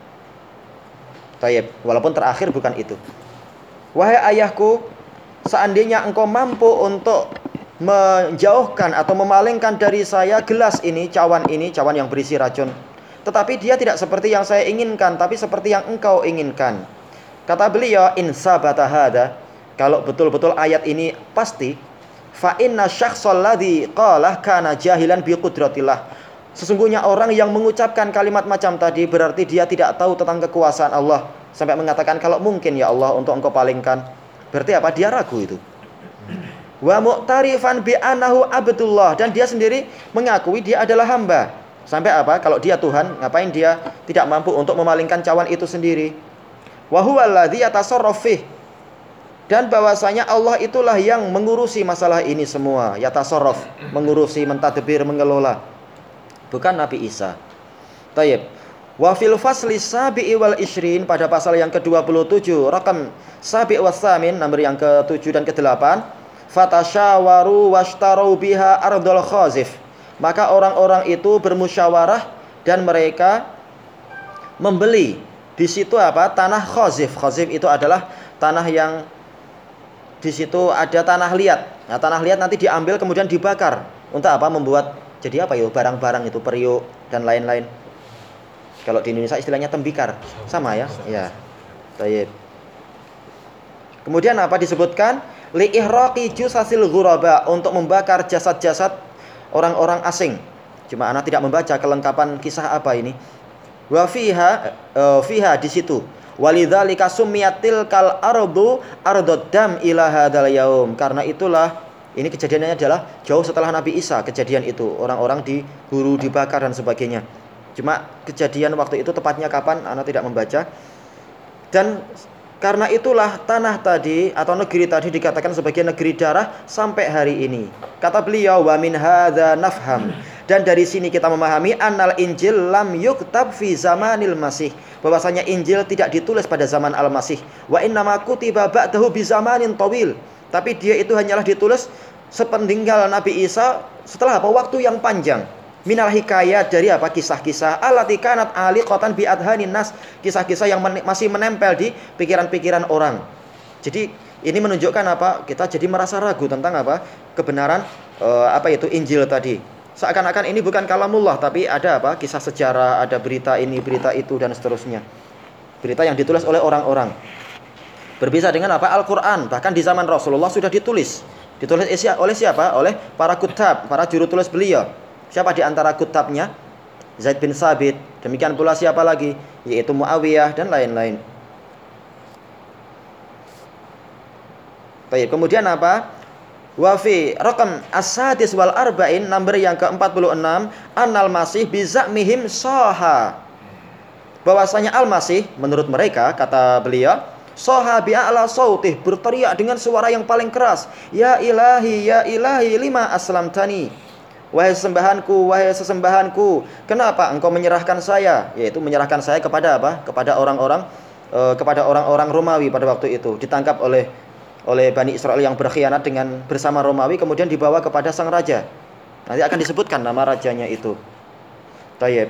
[SPEAKER 1] Tayyib, walaupun terakhir bukan itu. Wahai ayahku, seandainya engkau mampu untuk menjauhkan atau memalingkan dari saya gelas ini, cawan ini, cawan yang berisi racun, tetapi dia tidak seperti yang saya inginkan, tapi seperti yang engkau inginkan. Kata beliau, in sabata hada, kalau betul-betul ayat ini pasti, fa inna syakhsal ladzi qala kana jahilan bi qudratillah. Sesungguhnya orang yang mengucapkan kalimat macam tadi berarti dia tidak tahu tentang kekuasaan Allah, sampai mengatakan kalau mungkin ya Allah untuk engkau palingkan. Berarti apa? Dia ragu itu. Wa mu'tarifan bi annahu abdullah, dan dia sendiri mengakui dia adalah hamba. Sampai apa? Kalau dia Tuhan, ngapain dia tidak mampu untuk memalingkan cawan itu sendiri? Wa huwa alladzi yatasarraf fih, dan bahwasanya Allah itulah yang mengurusi masalah ini semua. Yatasarraf, mengurusi, mentadbir, mengelola, bukan Nabi Isa. Tayyib. Wa fil fasli sabi'i wal ishrin, pada pasal yang ke dua puluh tujuh, rakam sabi' was samin, nomor yang ke tujuh dan ke delapan, fatasyawaru washtaru biha ardul khazif, maka orang-orang itu bermusyawarah dan mereka membeli di situ apa? Tanah khazif. Khazif itu adalah tanah yang di situ ada tanah liat. Nah, tanah liat nanti diambil kemudian dibakar untuk apa? Membuat jadi apa ya? Barang-barang itu, periuk dan lain-lain. Kalau di Indonesia istilahnya tembikar, sama ya? Ya. Baik. Kemudian apa disebutkan? Li ihraqi jusasil ghuraba, untuk membakar jasad-jasad orang-orang asing. Cuma anak tidak membaca kelengkapan kisah apa ini. Wa fiha uh, fiha di situ. Walidzalika summiyatil kal ardu ardud dam ila hadzal yaum. Karena itulah ini kejadiannya adalah jauh setelah Nabi Isa, kejadian itu orang-orang diburu, dibakar dan sebagainya. Cuma kejadian waktu itu tepatnya kapan anak tidak membaca. Dan karena itulah tanah tadi atau negeri tadi dikatakan sebagai negeri darah sampai hari ini. Kata beliau, wa min hadza nafham, dan dari sini kita memahami annal Injil lam yuktab fi zamanil Masih, bahwasanya Injil tidak ditulis pada zaman Al-Masih. Wa innama kutiba ba'dahu bi zamanin tawil, tapi dia itu hanyalah ditulis sepeninggal Nabi Isa setelah apa? Waktu yang panjang. Minal hikayat, dari apa? Kisah-kisah allati kanat aliqatan bi adhanin nas, kisah-kisah yang men masih menempel di pikiran-pikiran orang. Jadi ini menunjukkan apa? Kita jadi merasa ragu tentang apa? Kebenaran uh, apa itu Injil tadi. Seakan-akan ini bukan kalamullah, tapi ada apa? Kisah sejarah, ada berita ini, berita itu dan seterusnya. Berita yang ditulis oleh orang-orang. Berbeda dengan apa? Al-Qur'an, bahkan di zaman Rasulullah sudah ditulis. Ditulis oleh siapa? Oleh para kutab, para juru tulis beliau. Siapa di antara kutabnya? Zaid bin Sabit. Demikian pula siapa lagi? Yaitu Muawiyah dan lain-lain. Baik, kemudian apa? Wa fi raqam as-sadis wal arba'in, nomor yang ke empat puluh enam, annal masih bizamihim saha, bahwasanya Al-Masih menurut mereka, kata beliau, saha bi'ala sautih, berteriak dengan suara yang paling keras, ya ilahi ya ilahi lima aslamtani, wahai sesembahanku, wahai sesembahanku, kenapa engkau menyerahkan saya? Yaitu menyerahkan saya kepada apa? Kepada orang-orang e, kepada orang-orang Romawi pada waktu itu, ditangkap oleh oleh Bani Israel yang berkhianat dengan bersama Romawi, kemudian dibawa kepada sang raja. Nanti akan disebutkan nama rajanya itu. Tayyib.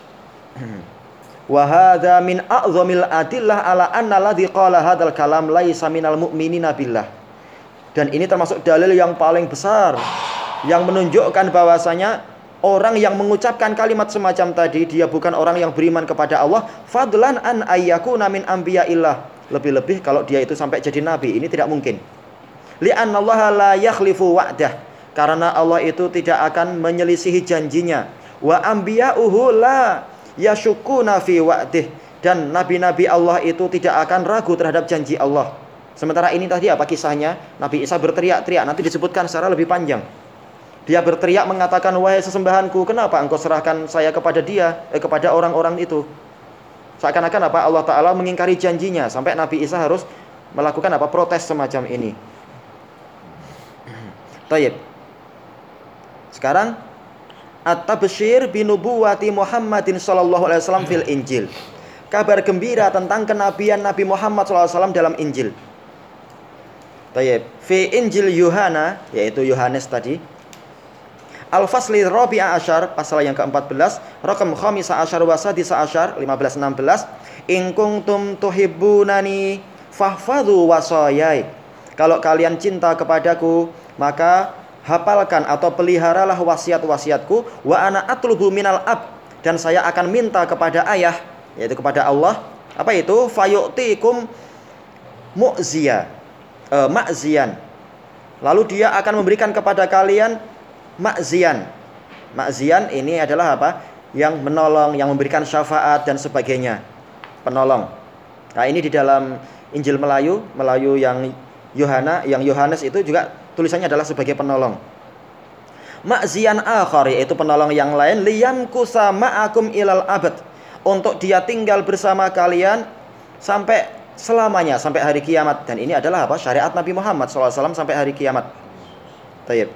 [SPEAKER 1] Wa hadza min a'zamil adillah ala anna alladzi qala hadzal kalam laisa minal mu'minina billah. Dan ini termasuk dalil yang paling besar yang menunjukkan bahwasanya orang yang mengucapkan kalimat semacam tadi dia bukan orang yang beriman kepada Allah, fadlan an ayyakuna min anbiya'illah, lebih-lebih kalau dia itu sampai jadi nabi, ini tidak mungkin. Li'annallaha la yakhlifu wa'dah, karena Allah itu tidak akan menyelisihi janjinya. wa anbiya'uhu la yashukuna fi wa'dih, dan nabi-nabi Allah itu tidak akan ragu terhadap janji Allah. Sementara ini tadi apa kisahnya? Nabi Isa berteriak-teriak, nanti disebutkan secara lebih panjang. Dia berteriak mengatakan, wahai sesembahanku, kenapa engkau serahkan saya kepada dia, eh, kepada orang-orang itu? Seakan-akan apa Allah Ta'ala mengingkari janjinya, sampai Nabi Isa harus melakukan apa protes semacam ini. Taib. Sekarang at-tabsyir binubuwati Muhammadin sallallahu alaihi wasallam fil Injil. Kabar gembira tentang kenabian Nabi Muhammad sallallahu alaihi wasallam dalam Injil. Taib. Fi Injil Yohana, yaitu Yohanes tadi. Al-Fasli Rabi'a Asyar, pasal yang keempat belas, Rakam Khamisa Asyar wa Sadisa Asyar, lima belas enam belas. In kuntum tuhibbunani fahfadhu wasayai. Kalau kalian cinta kepadaku, maka hafalkan atau peliharalah wasiat-wasiatku. Wa ana atlubu minal ab, dan saya akan minta kepada ayah, yaitu kepada Allah. Apa itu? Fayu'tikum mu'ziya, e, ma'zian. Lalu dia akan memberikan kepada kalian makzian. Makzian ini adalah apa? Yang menolong, yang memberikan syafaat dan sebagainya. Penolong. Nah, ini di dalam Injil Melayu, Melayu yang Yohana, yang Yohanes itu juga tulisannya adalah sebagai penolong. Makzian akhar, yaitu penolong yang lain, liyamkusa ma'akum ilal abad, untuk dia tinggal bersama kalian sampai selamanya, sampai hari kiamat. Dan ini adalah apa? Syariat Nabi Muhammad shallallahu alaihi wasallam sampai hari kiamat. Taib.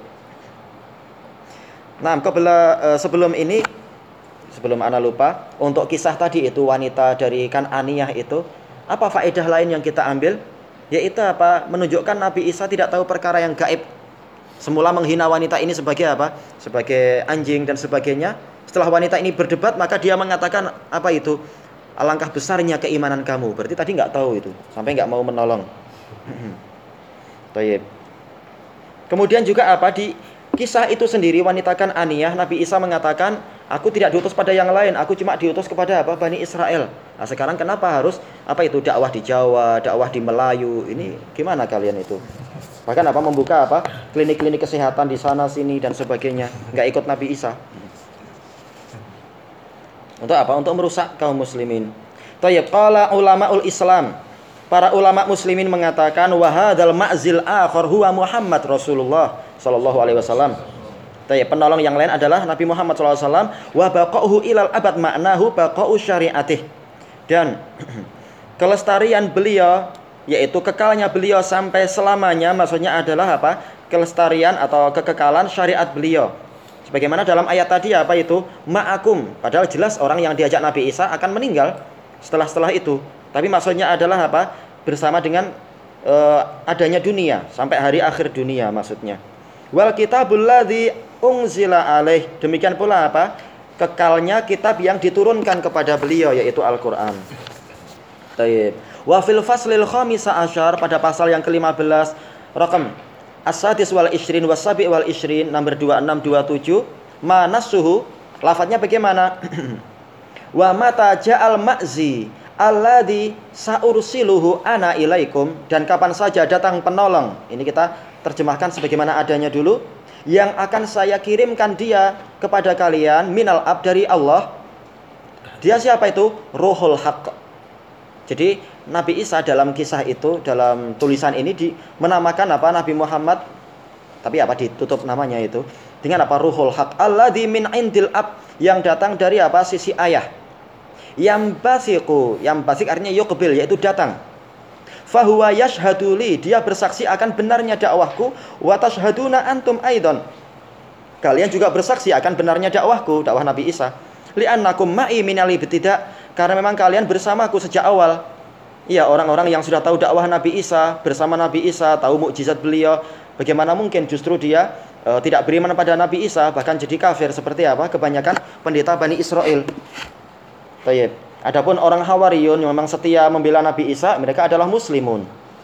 [SPEAKER 1] Nah, kebela, uh, sebelum ini, sebelum ana lupa, untuk kisah tadi itu wanita dari Kan'aniyah itu, apa faedah lain yang kita ambil? Yaitu apa? Menunjukkan Nabi Isa tidak tahu perkara yang gaib. Semula menghina wanita ini sebagai apa? Sebagai anjing dan sebagainya. Setelah wanita ini berdebat, maka dia mengatakan apa itu? Alangkah besarnya keimanan kamu. Berarti tadi nggak tahu itu, sampai nggak mau menolong. Taib. Kemudian juga apa di kisah itu sendiri, wanita Kan'aniyah, Nabi Isa mengatakan, aku tidak diutus pada yang lain, aku cuma diutus kepada apa? Bani Israel. Nah, sekarang kenapa harus apa itu dakwah di Jawa, dakwah di Melayu? Ini gimana kalian itu? Bahkan apa membuka apa? Klinik-klinik kesehatan di sana sini dan sebagainya. Nggak ikut Nabi Isa. Untuk apa? Untuk merusak kaum muslimin. Tayyib, qala ulamaul Islam. Para ulama muslimin mengatakan, wa hadzal ma'zil akhar huwa Muhammad Rasulullah sallallahu alaihi wasallam. Tayyib, penolong yang lain adalah Nabi Muhammad sallallahu alaihi wasallam. Wa baqa'uhu ilal abad ma'nahu baqa'u syari'atih. Dan kelestarian beliau, yaitu kekalnya beliau sampai selamanya, maksudnya adalah apa? Kelestarian atau kekekalan syariat beliau. Sebagaimana dalam ayat tadi apa itu? Ma'akum. Padahal jelas orang yang diajak Nabi Isa akan meninggal setelah-setelah itu. Tapi maksudnya adalah apa? Bersama dengan uh, adanya dunia, sampai hari akhir dunia maksudnya. Wal kitabul ladzi unzila alaih. Demikian pula apa? Kekalnya kitab yang diturunkan kepada beliau, yaitu Al-Qur'an. Tayyib. Wa fil faslil khamisa asyar, pada pasal yang kelima belas, rakam as-sadis wal ishrin was-sabi wal ishrin, nomor dua puluh enam dua puluh tujuh, manasuhu, lafadznya bagaimana? Wa mata ja'al ma'zi alladzi saursiluhu ana ilaikum, dan kapan saja datang penolong. Ini kita terjemahkan sebagaimana adanya dulu. Yang akan saya kirimkan dia kepada kalian minal ab, dari Allah. Dia siapa itu? Ruhul Haq. Jadi Nabi Isa dalam kisah itu, dalam tulisan ini di, menamakan apa? Nabi Muhammad, tapi apa ditutup namanya itu dengan apa? Ruhul Haq alladzi min indil ab, yang datang dari apa? Sisi ayah. Yang basiku, yang basik artinya yuqbil, yaitu datang. Fahuwa yashhaduli, dia bersaksi akan benarnya dakwahku. Wa tashhaduna antum aidon, kalian juga bersaksi akan benarnya dakwahku, dakwah Nabi Isa. Li'annakum ma'i minali betidak, karena memang kalian bersamaku sejak awal. Iya, orang-orang yang sudah tahu dakwah Nabi Isa, bersama Nabi Isa, tahu mukjizat beliau, bagaimana mungkin justru dia e, tidak beriman pada Nabi Isa, bahkan jadi kafir seperti apa kebanyakan pendeta Bani Israel. Tayyib. Adapun orang Hawariyun yang memang setia membela Nabi Isa, mereka adalah muslimun.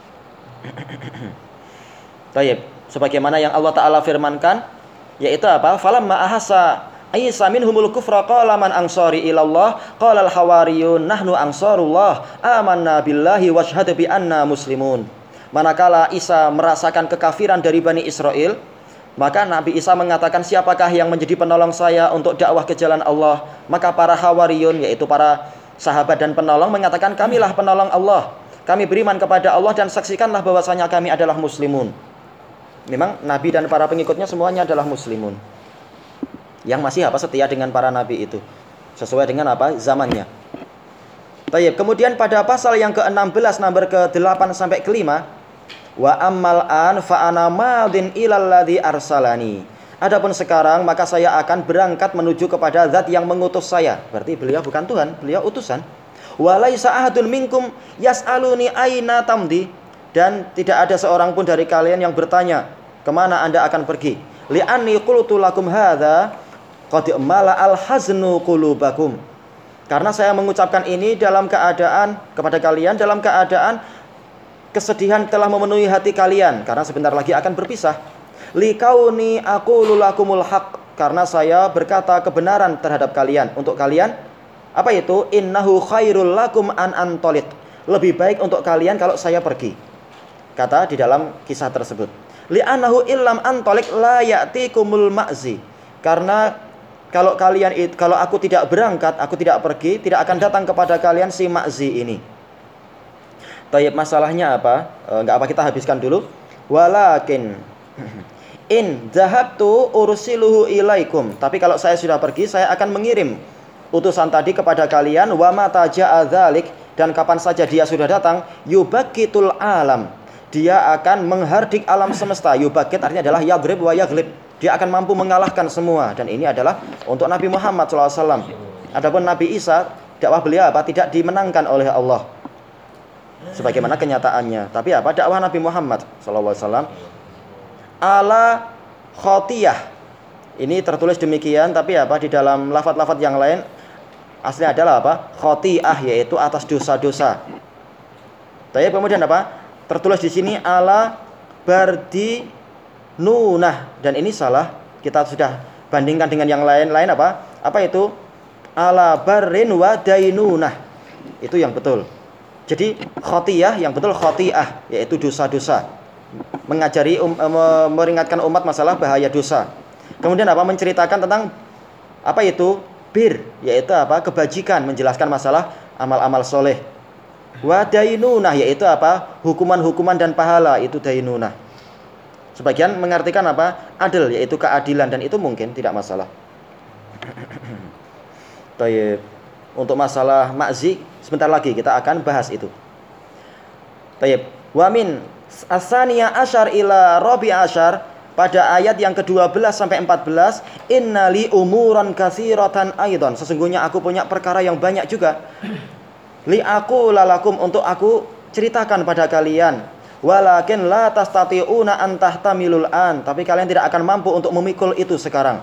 [SPEAKER 1] Tayyib. Sebagaimana yang Allah Ta'ala firmankan, yaitu apa? Falamma ahassa Isa minhumul kufra qala man ansari ilallah qala al hawariyun nahnu ansarullah amanna billahi washhad bi anna muslimun. Manakala Isa merasakan kekafiran dari Bani Israel, Maka Nabi Isa mengatakan, siapakah yang menjadi penolong saya untuk dakwah ke jalan Allah? Maka para hawariyun, yaitu para sahabat dan penolong, mengatakan, kamilah penolong Allah. Kami beriman kepada Allah dan saksikanlah bahwasanya kami adalah muslimun. Memang Nabi dan para pengikutnya semuanya adalah muslimun, yang masih apa setia dengan para Nabi itu, sesuai dengan apa zamannya. Baik, kemudian pada pasal yang ke enam belas, nomor ke delapan sampai ke lima, wa ammal an fa ana madin ilal ladzi arsalani. Adapun sekarang maka saya akan berangkat menuju kepada zat yang mengutus saya. Berarti beliau bukan Tuhan, beliau utusan. Wa laisa ahadun minkum yas'aluni aina tamdi. Dan tidak ada seorang pun dari kalian yang bertanya, kemana Anda akan pergi? Li'anni qultu lakum hadza qad mala al haznu qulubakum. Karena saya mengucapkan ini dalam keadaan kepada kalian dalam keadaan kesedihan telah memenuhi hati kalian, karena sebentar lagi akan berpisah. Liqauni aqulu lakumul haq, karena saya berkata kebenaran terhadap kalian, untuk kalian. Apa itu? Innahu khairul lakum an antolik. Lebih baik untuk kalian kalau saya pergi. Kata di dalam kisah tersebut. Li'annahu illam antolik la ya'tikumul ma'zi. Karena kalau kalian kalau aku tidak berangkat, aku tidak pergi, tidak akan datang kepada kalian si ma'zi ini. Tayyib, masalahnya apa? E, enggak apa kita habiskan dulu. Walakin in dhahabtu ursiluhu ilaikum. Tapi kalau saya sudah pergi, saya akan mengirim utusan tadi kepada kalian. Wa mata ja'a dzalik, dan kapan saja dia sudah datang, yubakitul alam. Dia akan menghardik alam semesta. Yubakit artinya adalah yadrib wa yaglib. Dia akan mampu mengalahkan semua. Dan ini adalah untuk Nabi Muhammad shallallahu alaihi wasallam. Adapun Nabi Isa, dakwah beliau apa? Tidak dimenangkan oleh Allah, sebagaimana kenyataannya. Tapi apa? Dakwah Nabi Muhammad shallallahu alaihi wasallam ala khotiyah. Ini tertulis demikian, tapi apa? Di dalam lafaz-lafaz yang lain aslinya adalah apa? Khotiyah, yaitu atas dosa-dosa. Tapi kemudian apa? Tertulis di sini ala bardi nunah, dan ini salah. Kita sudah bandingkan dengan yang lain-lain apa? Apa itu? Ala barrin wa dainunah. Itu yang betul. Jadi khotiyah yang betul khotiyah, yaitu dosa-dosa. Mengajari um, um, meringatkan umat masalah bahaya dosa. Kemudian apa? Menceritakan tentang apa itu? Bir, yaitu apa? Kebajikan, menjelaskan masalah amal-amal soleh. Wa dainunah, yaitu apa? Hukuman-hukuman dan pahala, itu dainunah. Sebagian mengartikan apa? Adil, yaitu keadilan, dan itu mungkin tidak masalah. Tayyib. Untuk masalah ma'zi sebentar lagi kita akan bahas itu. Tayyib. Wa min asaniya asyar ila rabi asyar, pada ayat yang kedua belas sampai empat belas, innali umuran katsiratan aidan. Sesungguhnya aku punya perkara yang banyak juga. Li aku lalakum, untuk aku ceritakan pada kalian. Walakin la tastati'una an tahtamilul an, tapi kalian tidak akan mampu untuk memikul itu sekarang.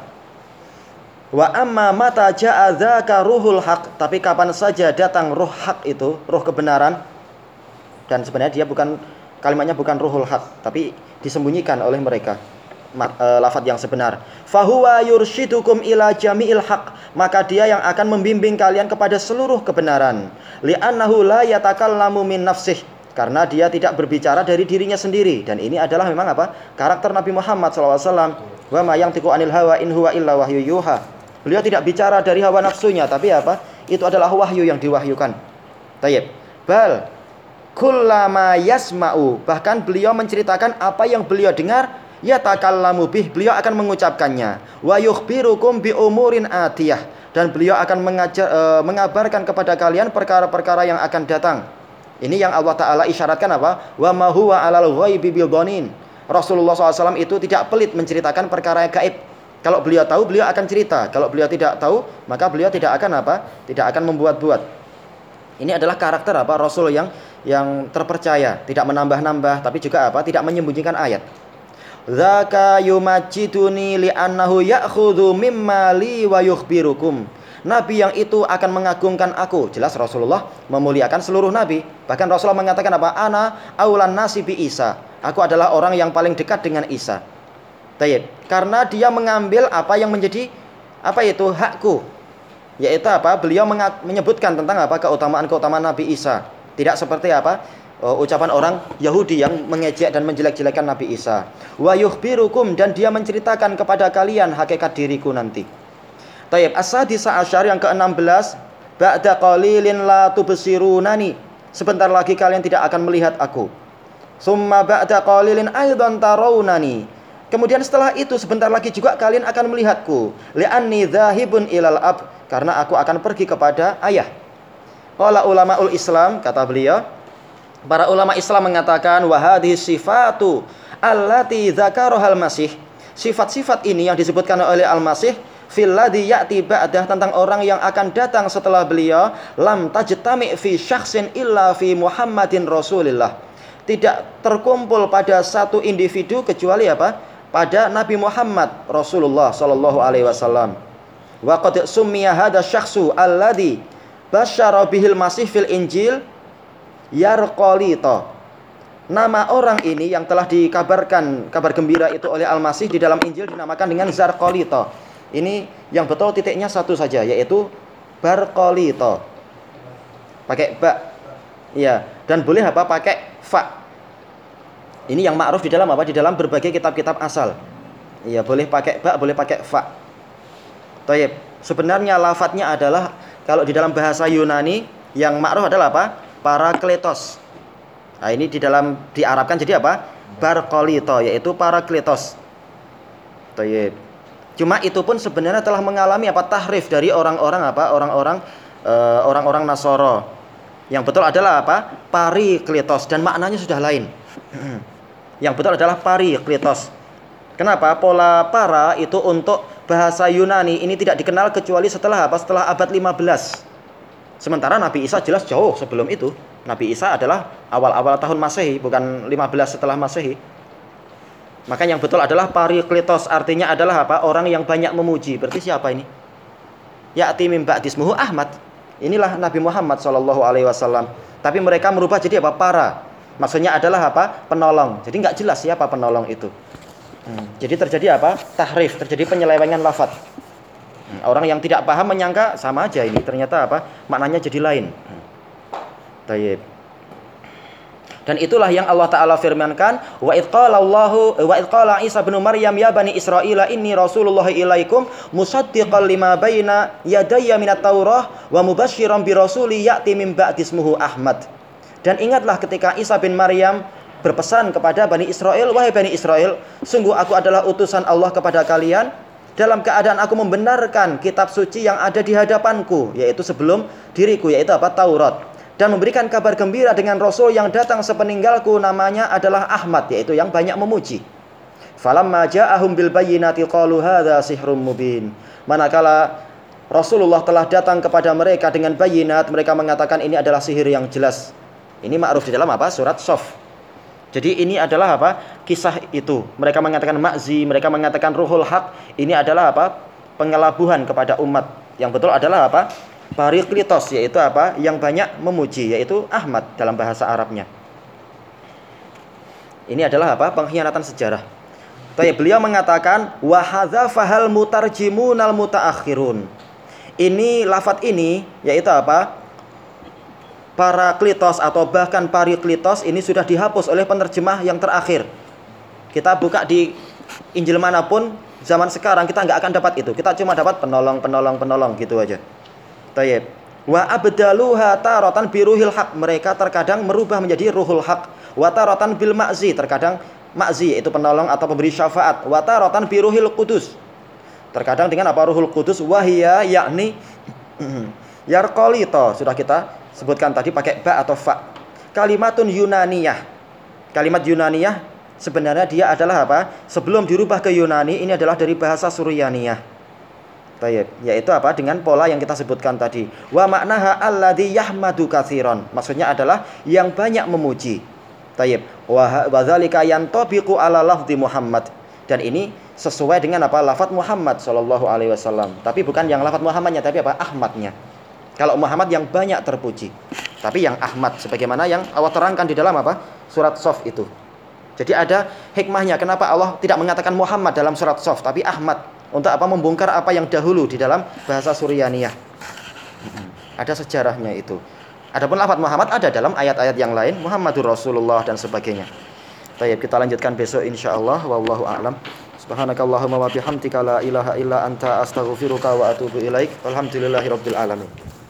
[SPEAKER 1] Wa amma mata ja'a dzaka ruhul haq, tapi kapan saja datang ruh hak itu, ruh kebenaran. Dan sebenarnya dia bukan, kalimatnya bukan ruhul haq, tapi disembunyikan oleh mereka lafaz yang sebenar. Fahuwa yurshidukum ila jami'il haq, maka dia yang akan membimbing kalian kepada seluruh kebenaran. Li'annahu la yatakallamu min nafsih, karena dia tidak berbicara dari dirinya sendiri. Dan ini adalah memang apa? Karakter Nabi Muhammad shallallahu alaihi wasallam. Wa ma yantiqu anil hawa in huwa illa wahyu yuha. Beliau tidak bicara dari hawa nafsunya, tapi apa? Itu adalah wahyu yang diwahyukan. Tayyib. Bal kullama yasma'u, bahkan beliau menceritakan apa yang beliau dengar, yatakallamu bih, beliau akan mengucapkannya. Wa yukhbirukum bi umurin atiyah, dan beliau akan mengajar, e, mengabarkan kepada kalian perkara-perkara yang akan datang. Ini yang Allah Ta'ala isyaratkan apa? Wa ma huwa alal ghaibi bil dhanin. Rasulullah shallallahu alaihi wasallam itu tidak pelit menceritakan perkara yang gaib. Kalau beliau tahu, beliau akan cerita. Kalau beliau tidak tahu, maka beliau tidak akan apa? Tidak akan membuat-buat. Ini adalah karakter apa? Rasul yang yang terpercaya, tidak menambah-nambah, tapi juga apa? Tidak menyembunyikan ayat. Dzaka yumajjiduni li'annahu ya'khudhu mimma li wa yukhbirukum. Nabi yang itu akan mengagungkan aku. Jelas Rasulullah memuliakan seluruh nabi. Bahkan Rasulullah mengatakan apa? Ana aulan nasi bi Isa. Aku adalah orang yang paling dekat dengan Isa. Tayyib. Karena dia mengambil apa yang menjadi apa itu hakku. Yaitu apa? Beliau menyebutkan tentang apa? Keutamaan-keutamaan Nabi Isa. Tidak seperti apa? uh, ucapan orang Yahudi yang mengejek dan menjelek-jelekan Nabi Isa. Wa yukhbirukum, dan dia menceritakan kepada kalian hakikat diriku nanti. Tayyib, as-sadisa asyar yang ke-enam belas, ba'da qalilin la tubsirunani, sebentar lagi kalian tidak akan melihat aku. Summa ba'da qalilin aidan tarawnani, kemudian setelah itu sebentar lagi juga kalian akan melihatku. Li'anni dzahibun ilal ab, karena aku akan pergi kepada ayah. Qala ulamaul Islam, kata beliau, para ulama Islam mengatakan wa hadhihi sifatu allati dzakaraha al-Masih, sifat-sifat ini yang disebutkan oleh Al-Masih fil ladzi ya'ti ba'dah, tentang orang yang akan datang setelah beliau, lam tajtami fi syakhsin illa fi Muhammadin Rasulillah, tidak terkumpul pada satu individu kecuali apa? Pada Nabi Muhammad Rasulullah sallallahu alaihi wasallam. Wa qad summiya hadha syakhsu alladzi basyara bihil masih fil Injil yarqalita. Nama orang ini yang telah dikabarkan kabar gembira itu oleh Al-Masih di dalam Injil dinamakan dengan Zarqalita. Ini yang betul titiknya satu saja, yaitu Barqalita. Pakai ba. Iya, dan boleh apa? Pakai fa. Ini yang ma'ruf di dalam apa? Di dalam berbagai kitab-kitab asal. Iya, boleh pakai ba, boleh pakai fa. Tayyib. Sebenarnya lafadznya adalah, kalau di dalam bahasa Yunani yang ma'ruf adalah apa? Parakletos. Nah, ini di dalam diarabkan jadi apa? Barqalita, yaitu parakletos. Tayyib. Cuma itu pun sebenarnya telah mengalami apa? Tahrif dari orang-orang apa? Orang-orang uh, orang-orang Nasara. Yang betul adalah apa? Parikletos, dan maknanya sudah lain. Yang betul adalah parikletos. Kenapa? Pola para itu untuk bahasa Yunani ini tidak dikenal kecuali setelah apa? Setelah abad lima belas. Sementara Nabi Isa jelas jauh sebelum itu. Nabi Isa adalah awal-awal tahun Masehi, bukan lima belas setelah Masehi. Maka yang betul adalah parikletos, artinya adalah apa? Orang yang banyak memuji. Berarti siapa ini? Ya'ti min ba'dismuhu Ahmad. Inilah Nabi Muhammad shallallahu alaihi wasallam. Tapi mereka merubah jadi apa? Para. Maksudnya adalah apa? Penolong. Jadi nggak jelas siapa penolong itu. Hmm. Jadi terjadi apa? Tahrif, terjadi penyelewengan lafadz. Hmm. Orang yang tidak paham menyangka sama aja ini. Ternyata apa? Maknanya jadi lain. Hmm. Tayyib. Dan itulah yang Allah Ta'ala firmankan, wa idh qala Allahu wa idh qala Isa bin Maryam ya bani Israila inni rasulullah ilaikum musaddiqan lima baina yadayya minat taurah wa mubasysyiran bi rasuli ya'ti min ba'di ismuhu Ahmad. Dan ingatlah ketika Isa bin Maryam berpesan kepada Bani Israel, wahai Bani Israel, sungguh aku adalah utusan Allah kepada kalian dalam keadaan aku membenarkan kitab suci yang ada di hadapanku, yaitu sebelum diriku, yaitu apa? Taurat. Dan memberikan kabar gembira dengan Rasul yang datang sepeninggalku, namanya adalah Ahmad, yaitu yang banyak memuji. Falamma ja'ahum bil bayyinati qalu hadza sihrun mubin. Manakala Rasulullah telah datang kepada mereka dengan bayinat, mereka mengatakan ini adalah sihir yang jelas. Ini ma'ruf di dalam apa? Surat Shaff. Jadi ini adalah apa? Kisah itu. Mereka mengatakan makzi, mereka mengatakan ruhul haq. Ini adalah apa? Pengelabuhan kepada umat. Yang betul adalah apa? Parikletos, yaitu apa? Yang banyak memuji, yaitu Ahmad dalam bahasa Arabnya. Ini adalah apa? Pengkhianatan sejarah. Tapi beliau mengatakan wa hadzafahal mutarjimunal mutaakhirun. Ini lafadz ini yaitu apa? Parakletos atau bahkan parikletos ini sudah dihapus oleh penerjemah yang terakhir. Kita buka di Injil manapun zaman sekarang kita nggak akan dapat itu. Kita cuma dapat penolong, penolong, penolong gitu aja. Tayyib. Wa abdaluha taratan biruhil haq. Mereka terkadang merubah menjadi ruhul haq. Wa taratan bil ma'zi. Terkadang ma'zi yaitu penolong atau pemberi syafaat. Wa taratan biruhil qudus. Terkadang dengan apa? Ruhul qudus. Wahia yakni yarqalita. Sudah kita sebutkan tadi pakai ba atau fa. Kalimatun Yunaniyah. Kalimat Yunaniyah sebenarnya dia adalah apa? Sebelum dirubah ke Yunani, ini adalah dari bahasa Suryaniyah. Tayyib, yaitu apa? Dengan pola yang kita sebutkan tadi. Wa maknaha alladzi yahmadu katsiran. Maksudnya adalah yang banyak memuji. Tayyib. Wa dzalika yantabiqu ala lafzi Muhammad. Dan ini sesuai dengan apa? Lafaz Muhammad sallallahu alaihi wasallam. Tapi bukan yang lafaz Muhammadnya, tapi apa? Ahmadnya. Kalau Muhammad yang banyak terpuji. Tapi yang Ahmad sebagaimana yang Allah terangkan di dalam apa? Surat Shaff itu. Jadi ada hikmahnya kenapa Allah tidak mengatakan Muhammad dalam surat Shaff tapi Ahmad. Untuk apa? Membongkar apa yang dahulu di dalam bahasa Suryaniyah. Ada sejarahnya itu. Adapun lafaz Muhammad ada dalam ayat-ayat yang lain, Muhammadur Rasulullah dan sebagainya. Baik, kita lanjutkan besok insyaallah. Wallahu a'lam. Subhanakallahumma wa bihamdika la ilaha illa anta astaghfiruka wa atubu ilaik. Walhamdulillahirabbil alamin.